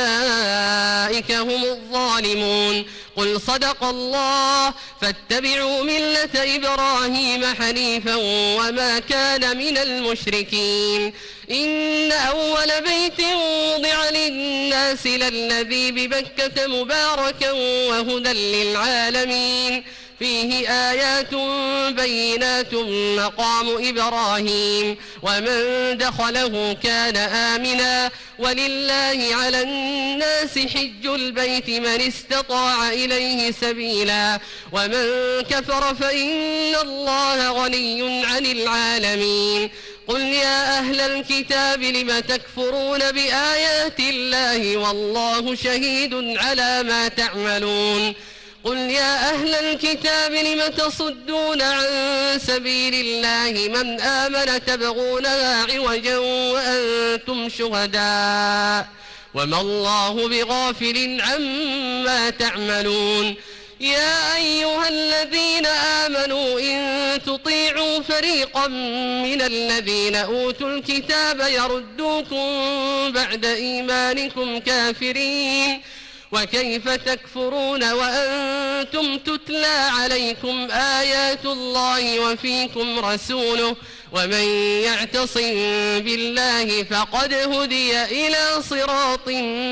فأولئك هم الظالمون. قل صدق الله فاتبعوا ملة إبراهيم حنيفا وما كان من المشركين إن أول بيت وضع للناس للذي ببكة مباركا وهدى للعالمين فيه آيات بينات مقام إبراهيم ومن دخله كان آمنا ولله على الناس حج البيت من استطاع إليه سبيلا ومن كفر فإن الله غني عن العالمين. قل يا أهل الكتاب لم تكفرون بآيات الله والله شهيد على ما تعملون. قل يا أهل الكتاب لم تصدون عن سبيل الله من آمن تبغونها عوجا وأنتم شهداء وما الله بغافل عما تعملون. يا أيها الذين آمنوا إن تطيعوا فريقا من الذين أوتوا الكتاب يردوكم بعد إيمانكم كافرين وكيف تكفرون وأنتم تتلى عليكم آيات الله وفيكم رسوله ومن يعتصم بالله فقد هدي إلى صراط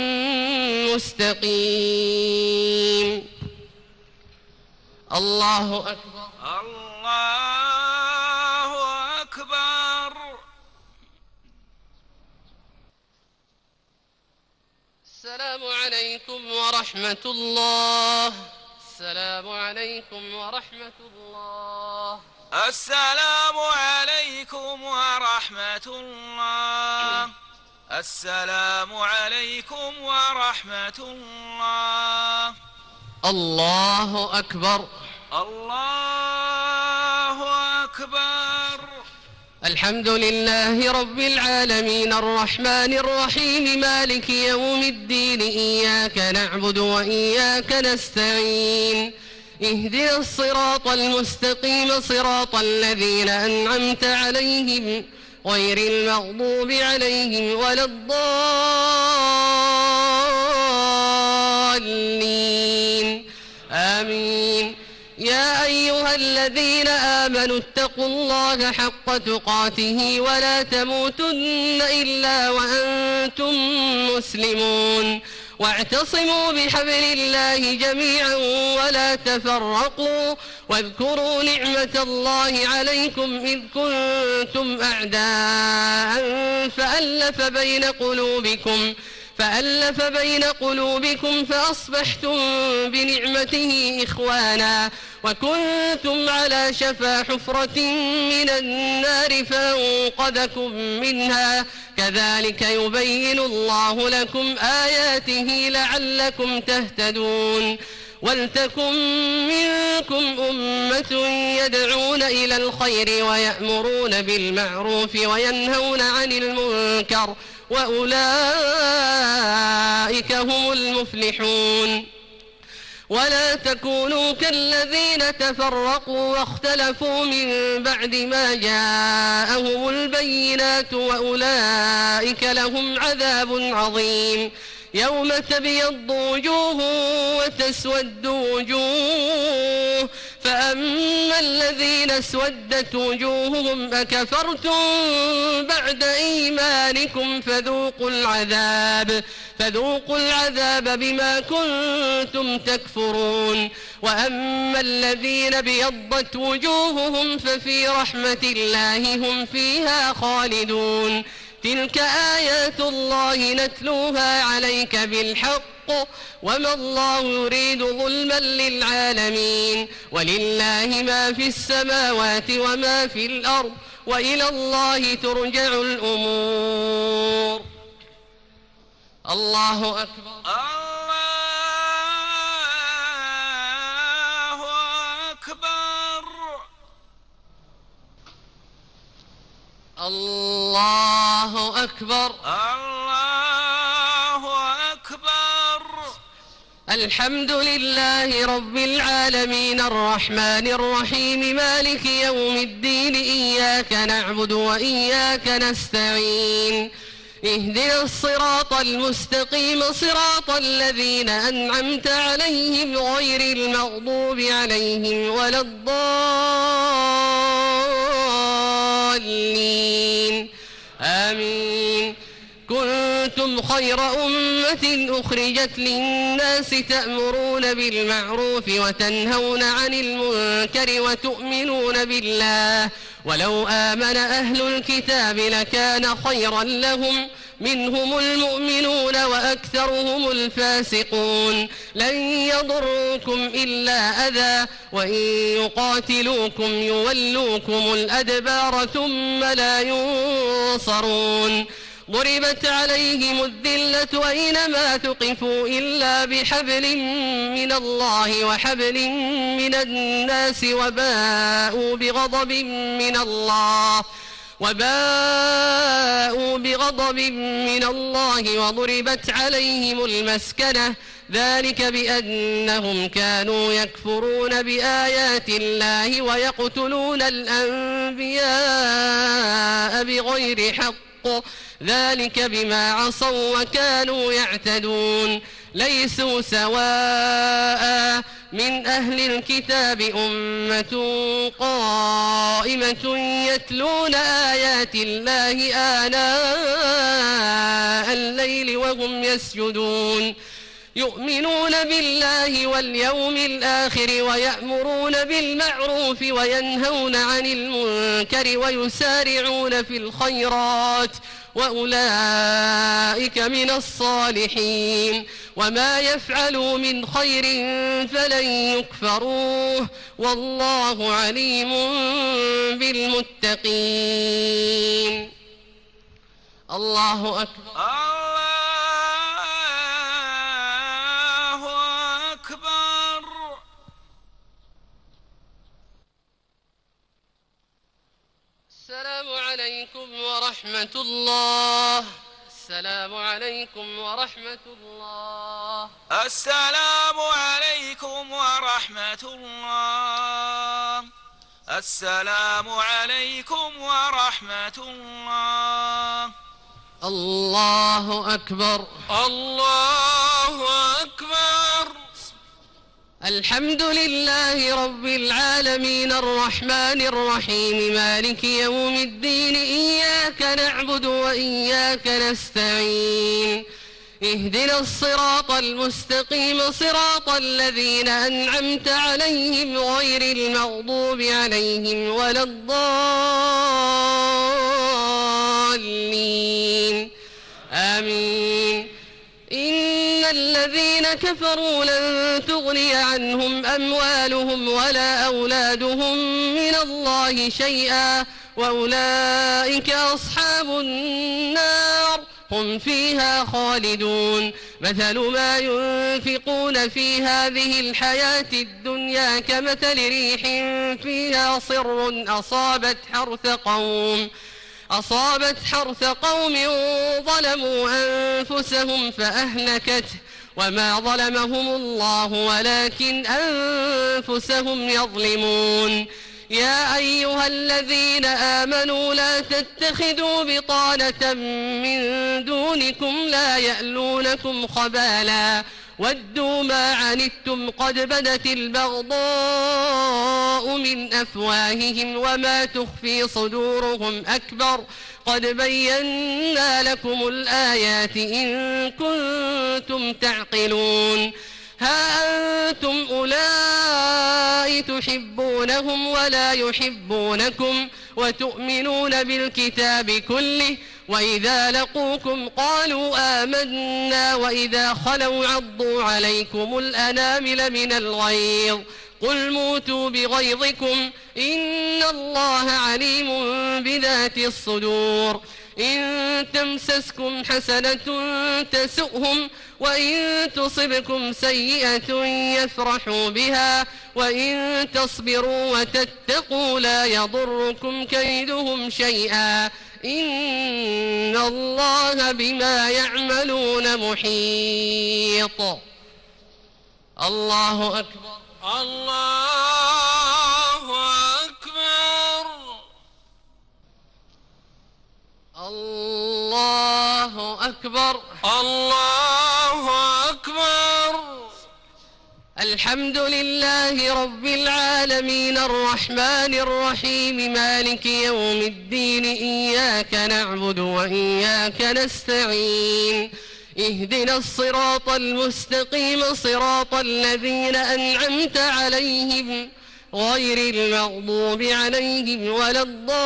مستقيم. الله أكبر. الله أكبر. السلام عليكم ورحمة الله. السلام عليكم ورحمة الله. السلام عليكم ورحمة الله. السلام عليكم ورحمة الله. الله أكبر. الله أكبر. الحمد لله رب العالمين الرحمن الرحيم مالك يوم الدين إياك نعبد وإياك نستعين اهدنا الصراط المستقيم صراط الذين أنعمت عليهم غير المغضوب عليهم ولا الضالين آمين. يا أيها الذين آمنوا اتقوا الله حق تقاته ولا تموتن إلا وأنتم مسلمون واعتصموا بحبل الله جميعا ولا تفرقوا واذكروا نعمة الله عليكم إذ كنتم أعداء فألف بين قلوبكم فألف بين قلوبكم فأصبحتم بنعمته إخوانا وكنتم على شفا حفرة من النار فأنقذكم منها كذلك يبين الله لكم آياته لعلكم تهتدون. ولتكن منكم أمة يدعون إلى الخير ويأمرون بالمعروف وينهون عن المنكر وأولئك هم المفلحون. ولا تكونوا كالذين تفرقوا واختلفوا من بعد ما جاءهم البينات وأولئك لهم عذاب عظيم. يوم تبيض وجوه وتسود وجوه فأما الذين اسودت وجوههم أكفرتم بعد إيمانكم فذوقوا العذاب فذوقوا العذاب بما كنتم تكفرون. وأما الذين بيضت وجوههم ففي رحمة الله هم فيها خالدون. تلك آيات الله نتلوها عليك بالحق وما الله يريد ظلما للعالمين ولله ما في السماوات وما في الأرض وإلى الله ترجع الأمور. الله أكبر. الله أكبر. الله أكبر. الله أكبر. الحمد لله رب العالمين الرحمن الرحيم مالك يوم الدين إياك نعبد وإياك نستعين اهدنا الصراط المستقيم صراط الذين أنعمت عليهم غير المغضوب عليهم ولا الضالين آمين. كنتم خير أمة أخرجت للناس تأمرون بالمعروف وتنهون عن المنكر وتؤمنون بالله ولو آمن أهل الكتاب لكان خيرا لهم منهم المؤمنون وأكثرهم الفاسقون. لن يضروكم إلا أذى وإن يقاتلوكم يولوكم الأدبار ثم لا ينصرون. ضربت عليهم الذلة أينما ثقفوا إلا بحبل من الله وحبل من الناس وباءوا بغضب من الله وباءوا بغضب من الله وضربت عليهم المسكنة ذلك بأنهم كانوا يكفرون بآيات الله ويقتلون الأنبياء بغير حق ذلك بما عصوا وكانوا يعتدون. ليسوا سواء من أهل الكتاب أمة قائمة يتلون آيات الله آناء الليل وهم يسجدون يؤمنون بالله واليوم الآخر ويأمرون بالمعروف وينهون عن المنكر ويسارعون في الخيرات وأولئك من الصالحين وما يفعلوا من خير فلن يكفروه والله عليم بالمتقين. الله أكبر. الله أكبر. السلام عليكم ورحمة الله. السلام عليكم ورحمة الله. السلام عليكم ورحمة الله. السلام عليكم ورحمة الله. الله أكبر. الله أكبر. الحمد لله رب العالمين الرحمن الرحيم مالك يوم الدين إياك نعبد وإياك نستعين اهدنا الصراط المستقيم صراط الذين أنعمت عليهم غير المغضوب عليهم ولا الضالين آمين. إن الذين كفروا لن تغني عنهم أموالهم ولا أولادهم من الله شيئا وأولئك أصحاب النار هم فيها خالدون. مثل ما ينفقون في هذه الحياة الدنيا كمثل ريح فيها صر أصابت حرث قوم أصابت حرث قوم ظلموا أنفسهم فأهلكته وما ظلمهم الله ولكن أنفسهم يظلمون. يا أيها الذين آمنوا لا تتخذوا بطانة من دونكم لا يألونكم خبالا ودوا ما عنتم قد بدت البغضاء من أفواههم وما تخفي صدورهم أكبر قد بينا لكم الآيات إن كنتم تعقلون. ها أنتم أولئك تحبونهم ولا يحبونكم وتؤمنون بالكتاب كله وإذا لقوكم قالوا آمنا وإذا خلوا عضوا عليكم الأنامل من الغيظ قل موتوا بغيظكم إن الله عليم بذات الصدور. إن تمسسكم حسنة تسؤهم وإن تصبكم سيئة يفرحوا بها وإن تصبروا وتتقوا لا يضركم كيدهم شيئا إن الله بما يعملون محيط. الله أكبر. الله أكبر. الله أكبر. الله أكبر. الحمد لله رب العالمين الرحمن الرحيم مالك يوم الدين إياك نعبد وإياك نستعين اهدنا الصراط المستقيم صراط الذين أنعمت عليهم غير المغضوب عليهم ولا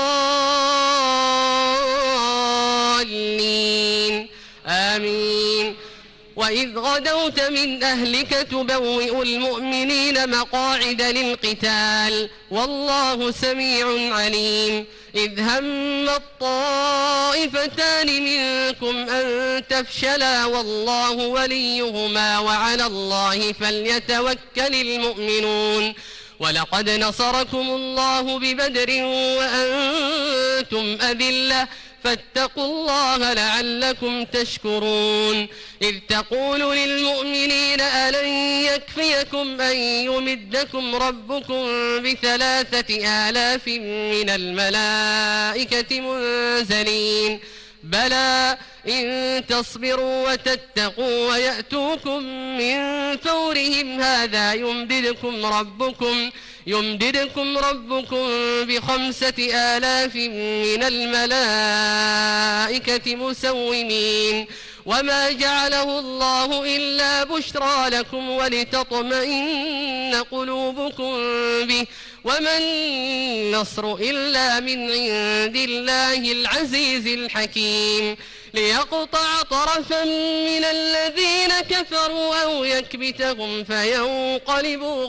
الضالين آمين. وإذ غدوت من أهلك تبوئ المؤمنين مقاعد للقتال والله سميع عليم. إذ هم الطائفتان منكم أن تفشلا والله وليهما وعلى الله فليتوكل المؤمنون. ولقد نصركم الله ببدر وأنتم أذلة فاتقوا الله لعلكم تشكرون. إذ تقول للمؤمنين ألن يكفيكم أن يمدكم ربكم بثلاثة آلاف من الملائكة منزلين بلى إن تصبروا وتتقوا ويأتوكم من فورهم هذا يمددكم ربكم يمددكم ربكم بخمسة آلاف من الملائكة مسومين وما جعله الله إلا بشرى لكم ولتطمئن قلوبكم به وما النصر إلا من عند الله العزيز الحكيم ليقطع طرفا من الذين كفروا أو يكبتهم فينقلبوا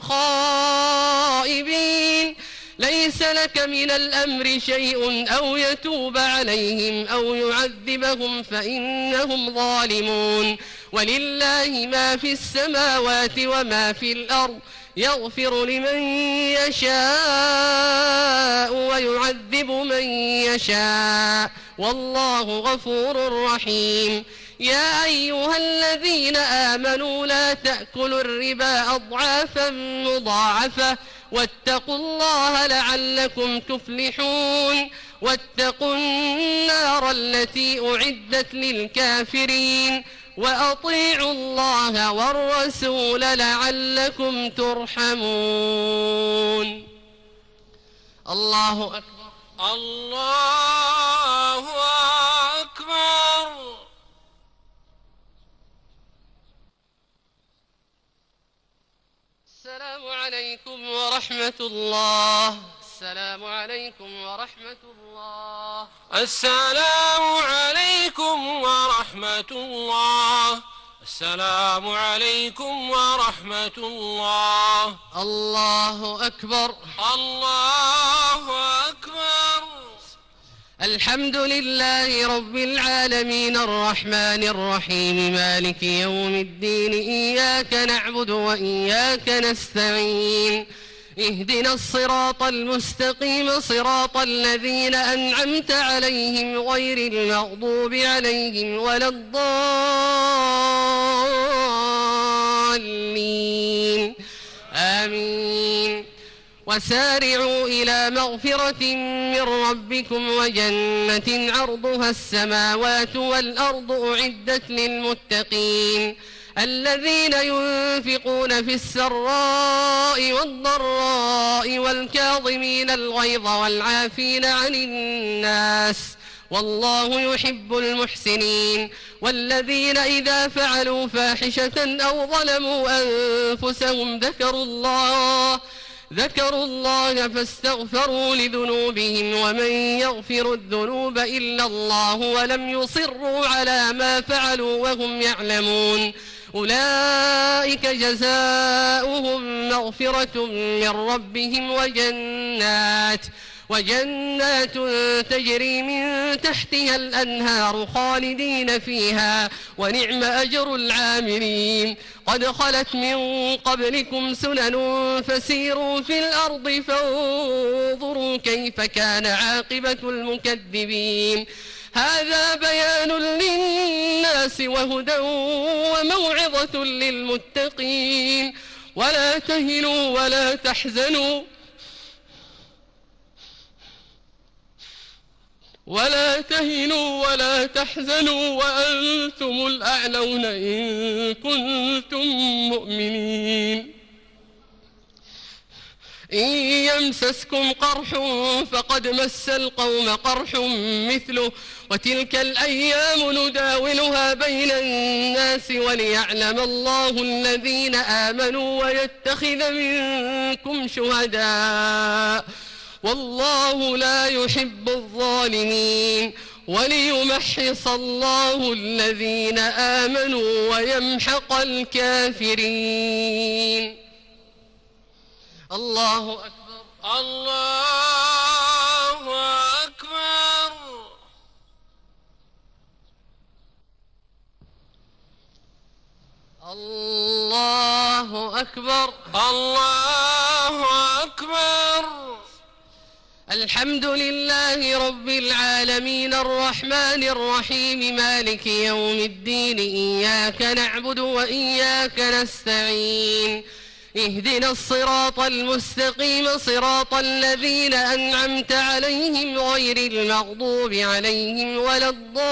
خائبين ليس لك من الأمر شيء أو يتوب عليهم أو يعذبهم فإنهم ظالمون ولله ما في السماوات وما في الأرض يغفر لمن يشاء ويعذب من يشاء والله غفور رحيم يا أيها الذين آمنوا لا تأكلوا الربا أضعافا مضاعفة واتقوا الله لعلكم تفلحون واتقوا النار التي أعدت للكافرين وأطيعوا الله والرسول لعلكم ترحمون. الله أكبر. الله أكبر. السلام عليكم ورحمة الله. السلام عليكم ورحمة الله. السلام عليكم ورحمة الله. السلام عليكم ورحمة الله. الله أكبر. الله أكبر. الحمد لله رب العالمين الرحمن الرحيم مالك يوم الدين إياك نعبد وإياك نستعين اهدنا الصراط المستقيم صراط الذين أنعمت عليهم غير المغضوب عليهم ولا الضالين آمين وسارعوا إلى مغفرة من ربكم وجنة عرضها السماوات والأرض أعدت للمتقين الذين ينفقون في السراء والضراء والكاظمين الغيظ والعافين عن الناس والله يحب المحسنين والذين إذا فعلوا فاحشة أو ظلموا أنفسهم ذكروا الله ذكروا الله فاستغفروا لذنوبهم ومن يغفر الذنوب إلا الله ولم يصروا على ما فعلوا وهم يعلمون أولئك جزاؤهم مغفرة من ربهم وجنات وجنات تجري من تحتها الأنهار خالدين فيها ونعم أجر العاملين قد خلت من قبلكم سنن فسيروا في الأرض فانظروا كيف كان عاقبة المكذبين هذا بيان للناس وهدى وموعظة للمتقين ولا تهنوا ولا تحزنوا ولا تهنوا ولا تحزنوا وأنتم الأعلون إن كنتم مؤمنين إن يمسسكم قرح فقد مس القوم قرح مثله وتلك الأيام نداولها بين الناس وليعلم الله الذين آمنوا ويتخذ منكم شهداء والله لا يحب الظالمين وليمحص الله الذين آمنوا ويمحق الكافرين. الله أكبر. الله أكبر. الله أكبر. الله أكبر. الحمد لله رب العالمين الرحمن الرحيم مالك يوم الدين إياك نعبد وإياك نستعين اهدنا الصراط المستقيم صراط الذين أنعمت عليهم غير المغضوب عليهم ولا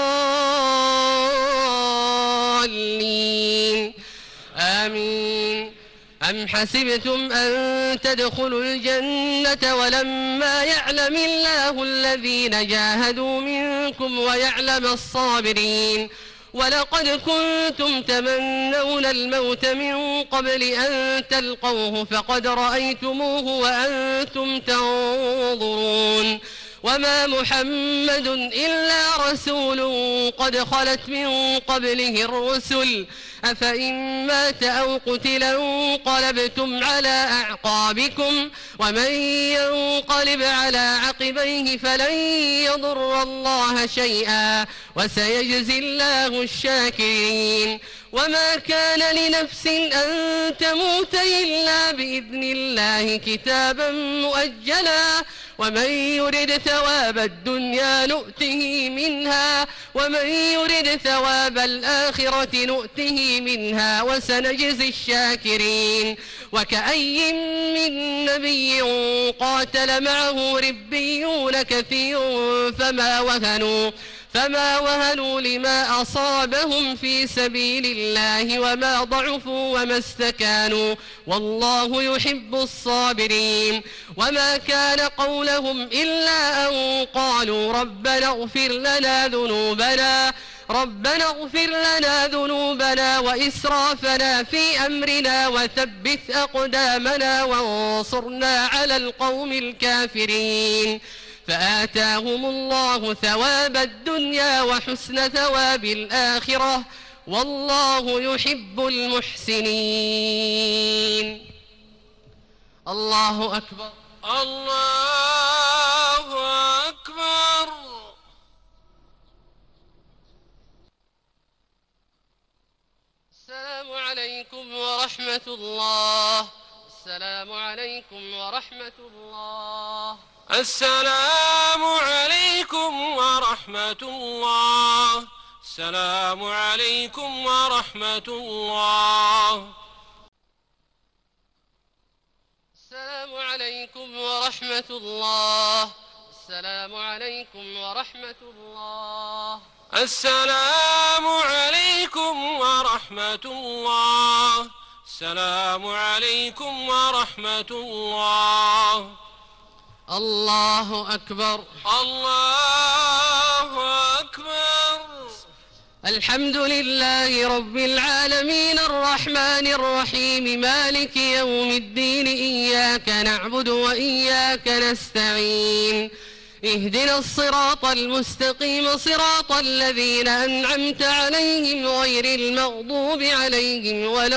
الضالين آمين. أم حسبتم أن تدخلوا الجنة ولما يعلم الله الذين جاهدوا منكم ويعلم الصابرين ولقد كنتم تمنون الموت من قبل أن تلقوه فقد رأيتموه وأنتم تنظرون وما محمد إلا رسول قد خلت من قبله الرسل أفإن مات أو قتل انقلبتم على أعقابكم ومن ينقلب على عقبيه فلن يضر الله شيئا وسيجزي الله الشاكرين. وما كان لنفس أن تموت إلا بإذن الله كتابا مؤجلا ومن يرد ثواب الدنيا نؤته منها ومن يرد ثواب الآخرة نؤته منها وسنجزي الشاكرين. وكأي من نبي قاتل معه ربيون كثير فما وهنوا فما وهنوا لما أصابهم في سبيل الله وما ضعفوا وما استكانوا والله يحب الصابرين. وما كان قولهم إلا أن قالوا ربنا اغفر لنا ذنوبنا ربنا اغفر لنا ذنوبنا وإسرافنا في أمرنا وثبت أقدامنا وانصرنا على القوم الكافرين. فآتاهم الله ثواب الدنيا وحسن ثواب الآخرة والله يحب المحسنين. الله أكبر. الله أكبر. السلام عليكم ورحمة الله. السلام عليكم ورحمة الله. السلام عليكم ورحمة الله. السلام عليكم ورحمة الله. السلام عليكم ورحمة الله. السلام عليكم ورحمة الله. السلام عليكم ورحمة الله. السلام عليكم ورحمة الله. الله أكبر. الله أكبر. الحمد لله رب العالمين الرحمن الرحيم مالك يوم الدين إياك نعبد وإياك نستعين اهدنا الصراط المستقيم صراط الذين أنعمت عليهم غير المغضوب عليهم ولا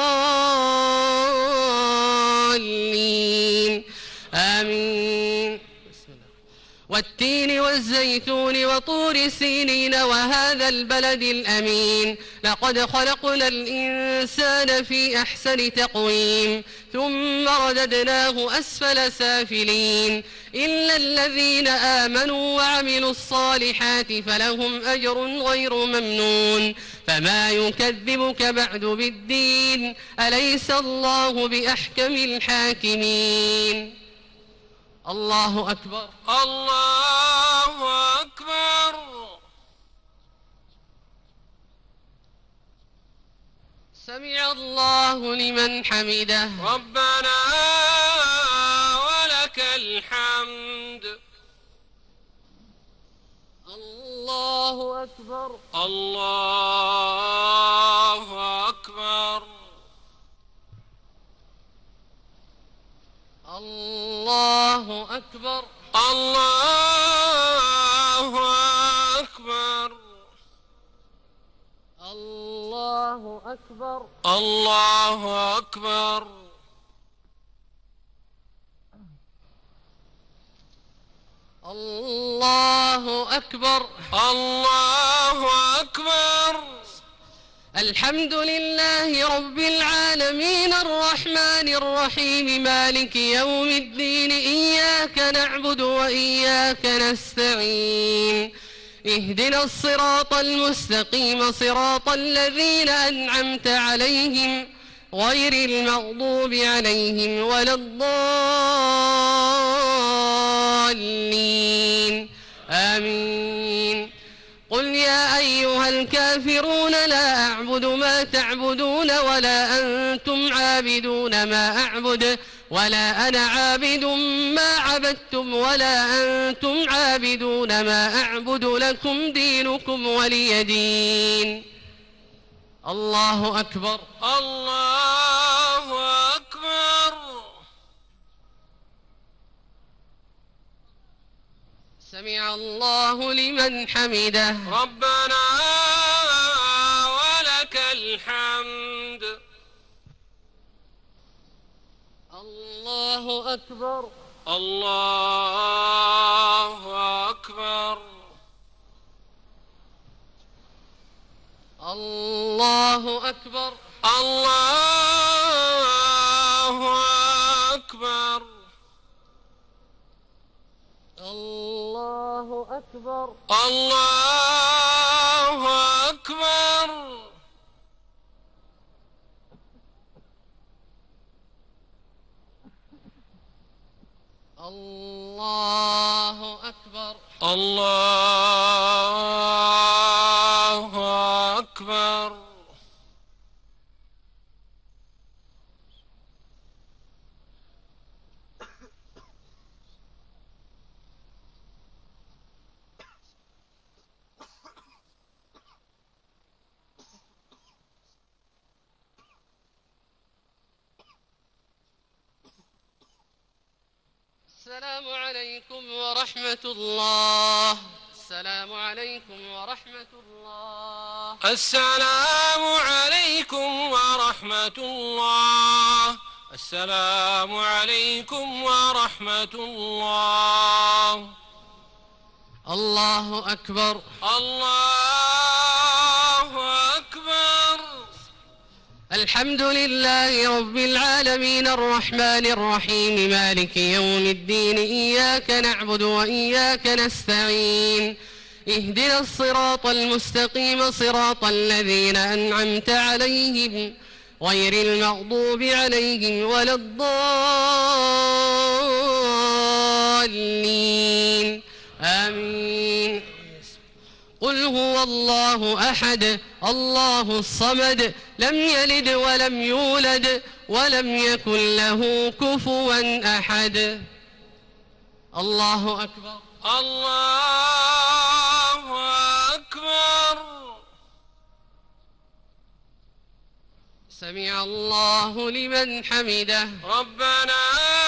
الضالين آمين. والتين والزيتون وطور سينين وهذا البلد الأمين لقد خلقنا الإنسان في أحسن تقويم ثم رددناه أسفل سافلين إلا الذين آمنوا وعملوا الصالحات فلهم أجر غير ممنون. فما يكذبك بعد بالدين أليس الله بأحكم الحاكمين. الله أكبر. الله أكبر. سمع الله لمن حمده. ربنا ولك الحمد. الله أكبر. الله أكبر. الله أكبر. الله أكبر. الله أكبر. الله أكبر. الله أكبر. الله أكبر. الحمد لله رب العالمين الرحمن الرحيم مالك يوم الدين إياك نعبد وإياك نستعين اهدنا الصراط المستقيم صراط الذين أنعمت عليهم غير المغضوب عليهم ولا الضالين آمين. قل يا أيها الكافرون لا أعبد ما تعبدون ولا أنتم عابدون ما أعبد ولا أنا عابد ما عبدتم ولا أنتم عابدون ما أعبد لكم دينكم ولي دين. الله أكبر. الله أكبر. سمع الله لمن حمده. ربنا ولك الحمد. الله أكبر. الله أكبر. الله أكبر. الله أكبر. الله أكبر. الله أكبر. الله أكبر. الله أكبر. السلام عليكم ورحمة الله. السلام عليكم ورحمة الله. السلام عليكم ورحمة الله. السلام عليكم ورحمة الله. الله أكبر. الله أكبر. الحمد لله رب العالمين الرحمن الرحيم مالك يوم الدين إياك نعبد وإياك نستعين اهدنا الصراط المستقيم صراط الذين أنعمت عليهم غير المغضوب عليهم ولا الضالين آمين. قل هو الله أحد الله الصمد لم يلد ولم يولد ولم يكن له كفوا أحد. الله أكبر. الله أكبر. سمع الله لمن حمده. ربنا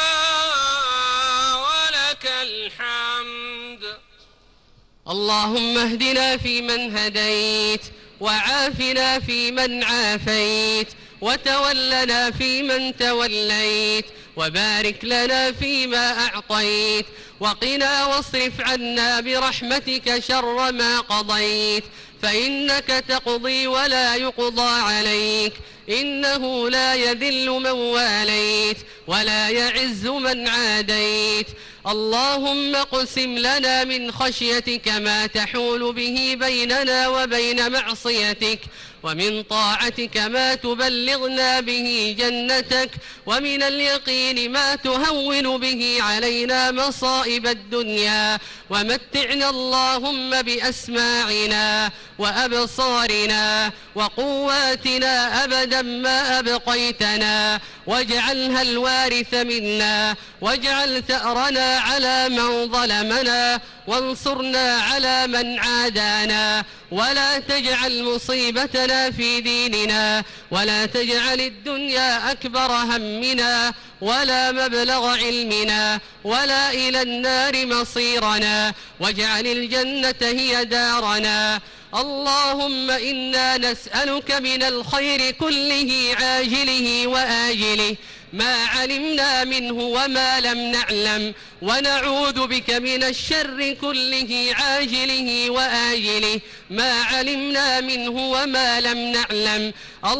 ولك الحمد. اللهم اهدنا فيمن هديت وعافنا فيمن عافيت وتولنا فيمن توليت وبارك لنا فيما أعطيت وقنا واصرف عنا برحمتك شر ما قضيت فإنك تقضي ولا يقضى عليك إنه لا يذل من واليت ولا يعز من عاديت. اللهم اقسم لنا من خشيتك ما تحول به بيننا وبين معصيتك ومن طاعتك ما تبلغنا به جنتك ومن اليقين ما تهون به علينا مصائب الدنيا ومتعنا اللهم بأسماعنا وأبصارنا وقواتنا أبدا ما أبقيتنا واجعلها الوارث منا واجعل ثأرنا على من ظلمنا وانصرنا على من عادانا ولا تجعل مصيبتنا في ديننا ولا تجعل الدنيا أكبر همنا ولا مبلغ علمنا ولا إلى النار مصيرنا واجعل الجنة هي دارنا. اللهم إنا نسألك من الخير كله عاجله وآجله ما علمنا منه وما لم نعلم ونعوذ بك من الشر كله عاجله وآجله ما علمنا منه وما لم نعلم.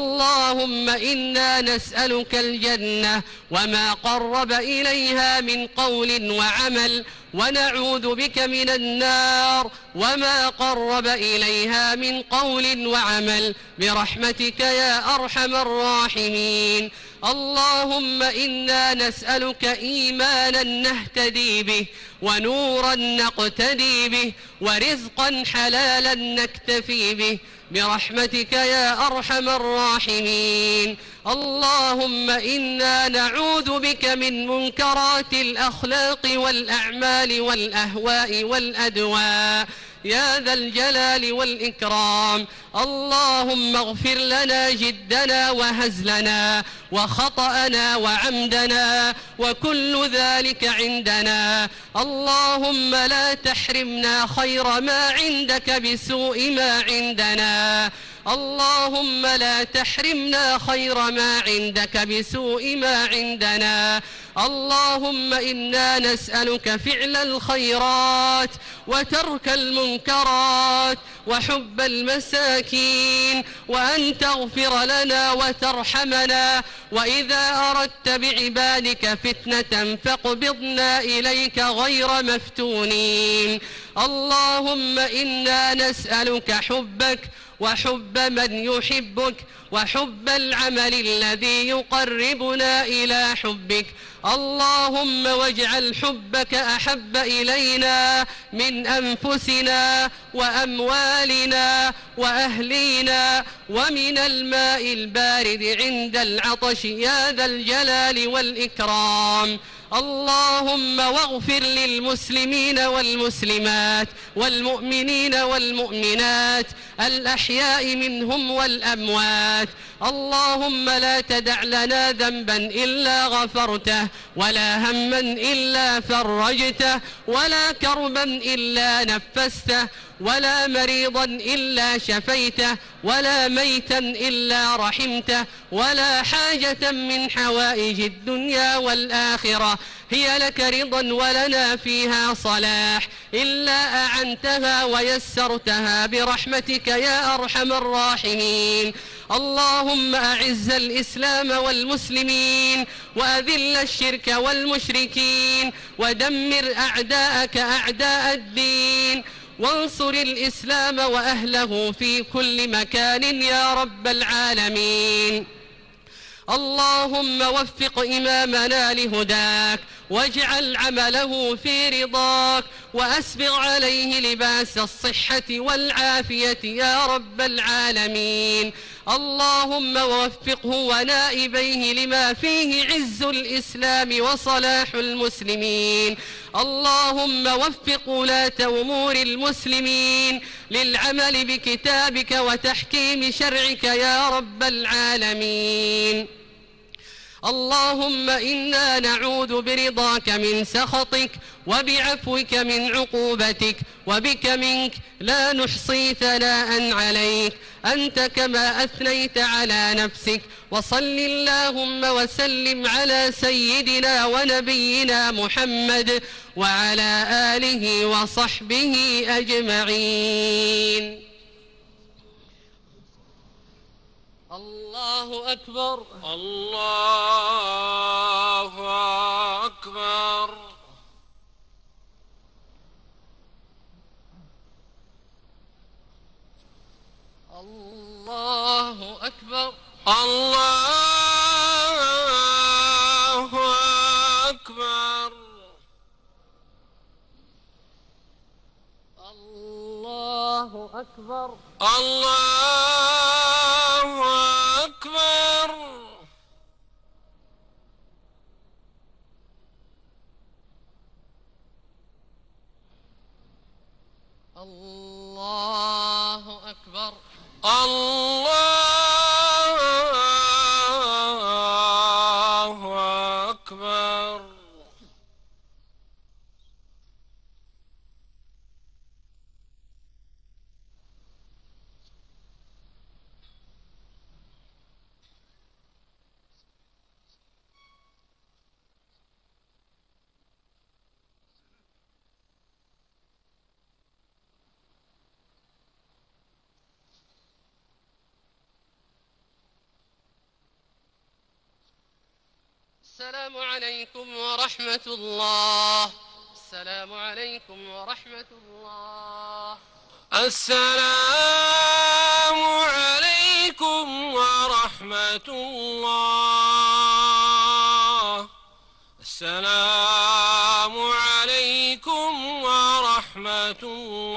اللهم إنا نسألك الجنة وما قرب إليها من قول وعمل، ونعوذ بك من النار وما قرب إليها من قول وعمل، برحمتك يا أرحم الراحمين. اللهم إنا نسألك إيمانا نهتدي به، ونورا نقتدي به، ورزقا حلالا نكتفي به، برحمتك يا أرحم الراحمين. اللهم إنا نعوذ بك من منكرات الأخلاق والأعمال والأهواء والأدواء يا ذا الجلال والإكرام. اللهم اغفر لنا جدنا وهزلنا وخطأنا وعمدنا وكل ذلك عندنا. اللهم لا تحرمنا خير ما عندك بسوء ما عندنا. اللهم لا تحرمنا خير ما عندك بسوء ما عندنا. اللهم إنا نسألك فعل الخيرات وترك المنكرات وحب المساكين، وأن تغفر لنا وترحمنا، وإذا أردت بعبادك فتنة فاقبضنا إليك غير مفتونين. اللهم إنا نسألك حبك وحب من يحبك وحب العمل الذي يقربنا إلى حبك. اللهم واجعل حبك أحب إلينا من أنفسنا وأموالنا وأهلينا ومن الماء البارد عند العطش يا ذا الجلال والإكرام. اللهم واغفر للمسلمين والمسلمات والمؤمنين والمؤمنات الأحياء منهم والأموات. اللهم لا تدع لنا ذنبا إلا غفرته، ولا هما إلا فرجته، ولا كربا إلا نفسته، ولا مريضا إلا شفيته، ولا ميتا إلا رحمته، ولا حاجة من حوائج الدنيا والآخرة هي لك رضا ولنا فيها صلاح إلا أعنتها ويسرتها برحمتك يا أرحم الراحمين. اللهم أعز الإسلام والمسلمين، وأذل الشرك والمشركين، ودمر أعداءك أعداء الدين، وانصر الإسلام وأهله في كل مكان يا رب العالمين. اللهم وفق إمامنا لهداك، واجعل عمله في رضاك، وأسبغ عليه لباس الصحة والعافية يا رب العالمين. اللهم وفقه ونائبيه لما فيه عز الإسلام وصلاح المسلمين. اللهم وفق ولاة أمور المسلمين للعمل بكتابك وتحكيم شرعك يا رب العالمين. اللهم إنا نعوذ برضاك من سخطك، وبعفوك من عقوبتك، وبك منك لا نحصي ثناء عليك أنت كما أثنيت على نفسك. وصل اللهم وسلم على سيدنا ونبينا محمد وعلى آله وصحبه أجمعين. الله أكبر. الله أكبر. الله أكبر. الله أكبر. الله أكبر. الله أكبر. الله أكبر. الله أكبر. السلام عليكم ورحمة الله. السلام عليكم ورحمة الله. السلام عليكم ورحمة الله. السلام عليكم ورحمة الله.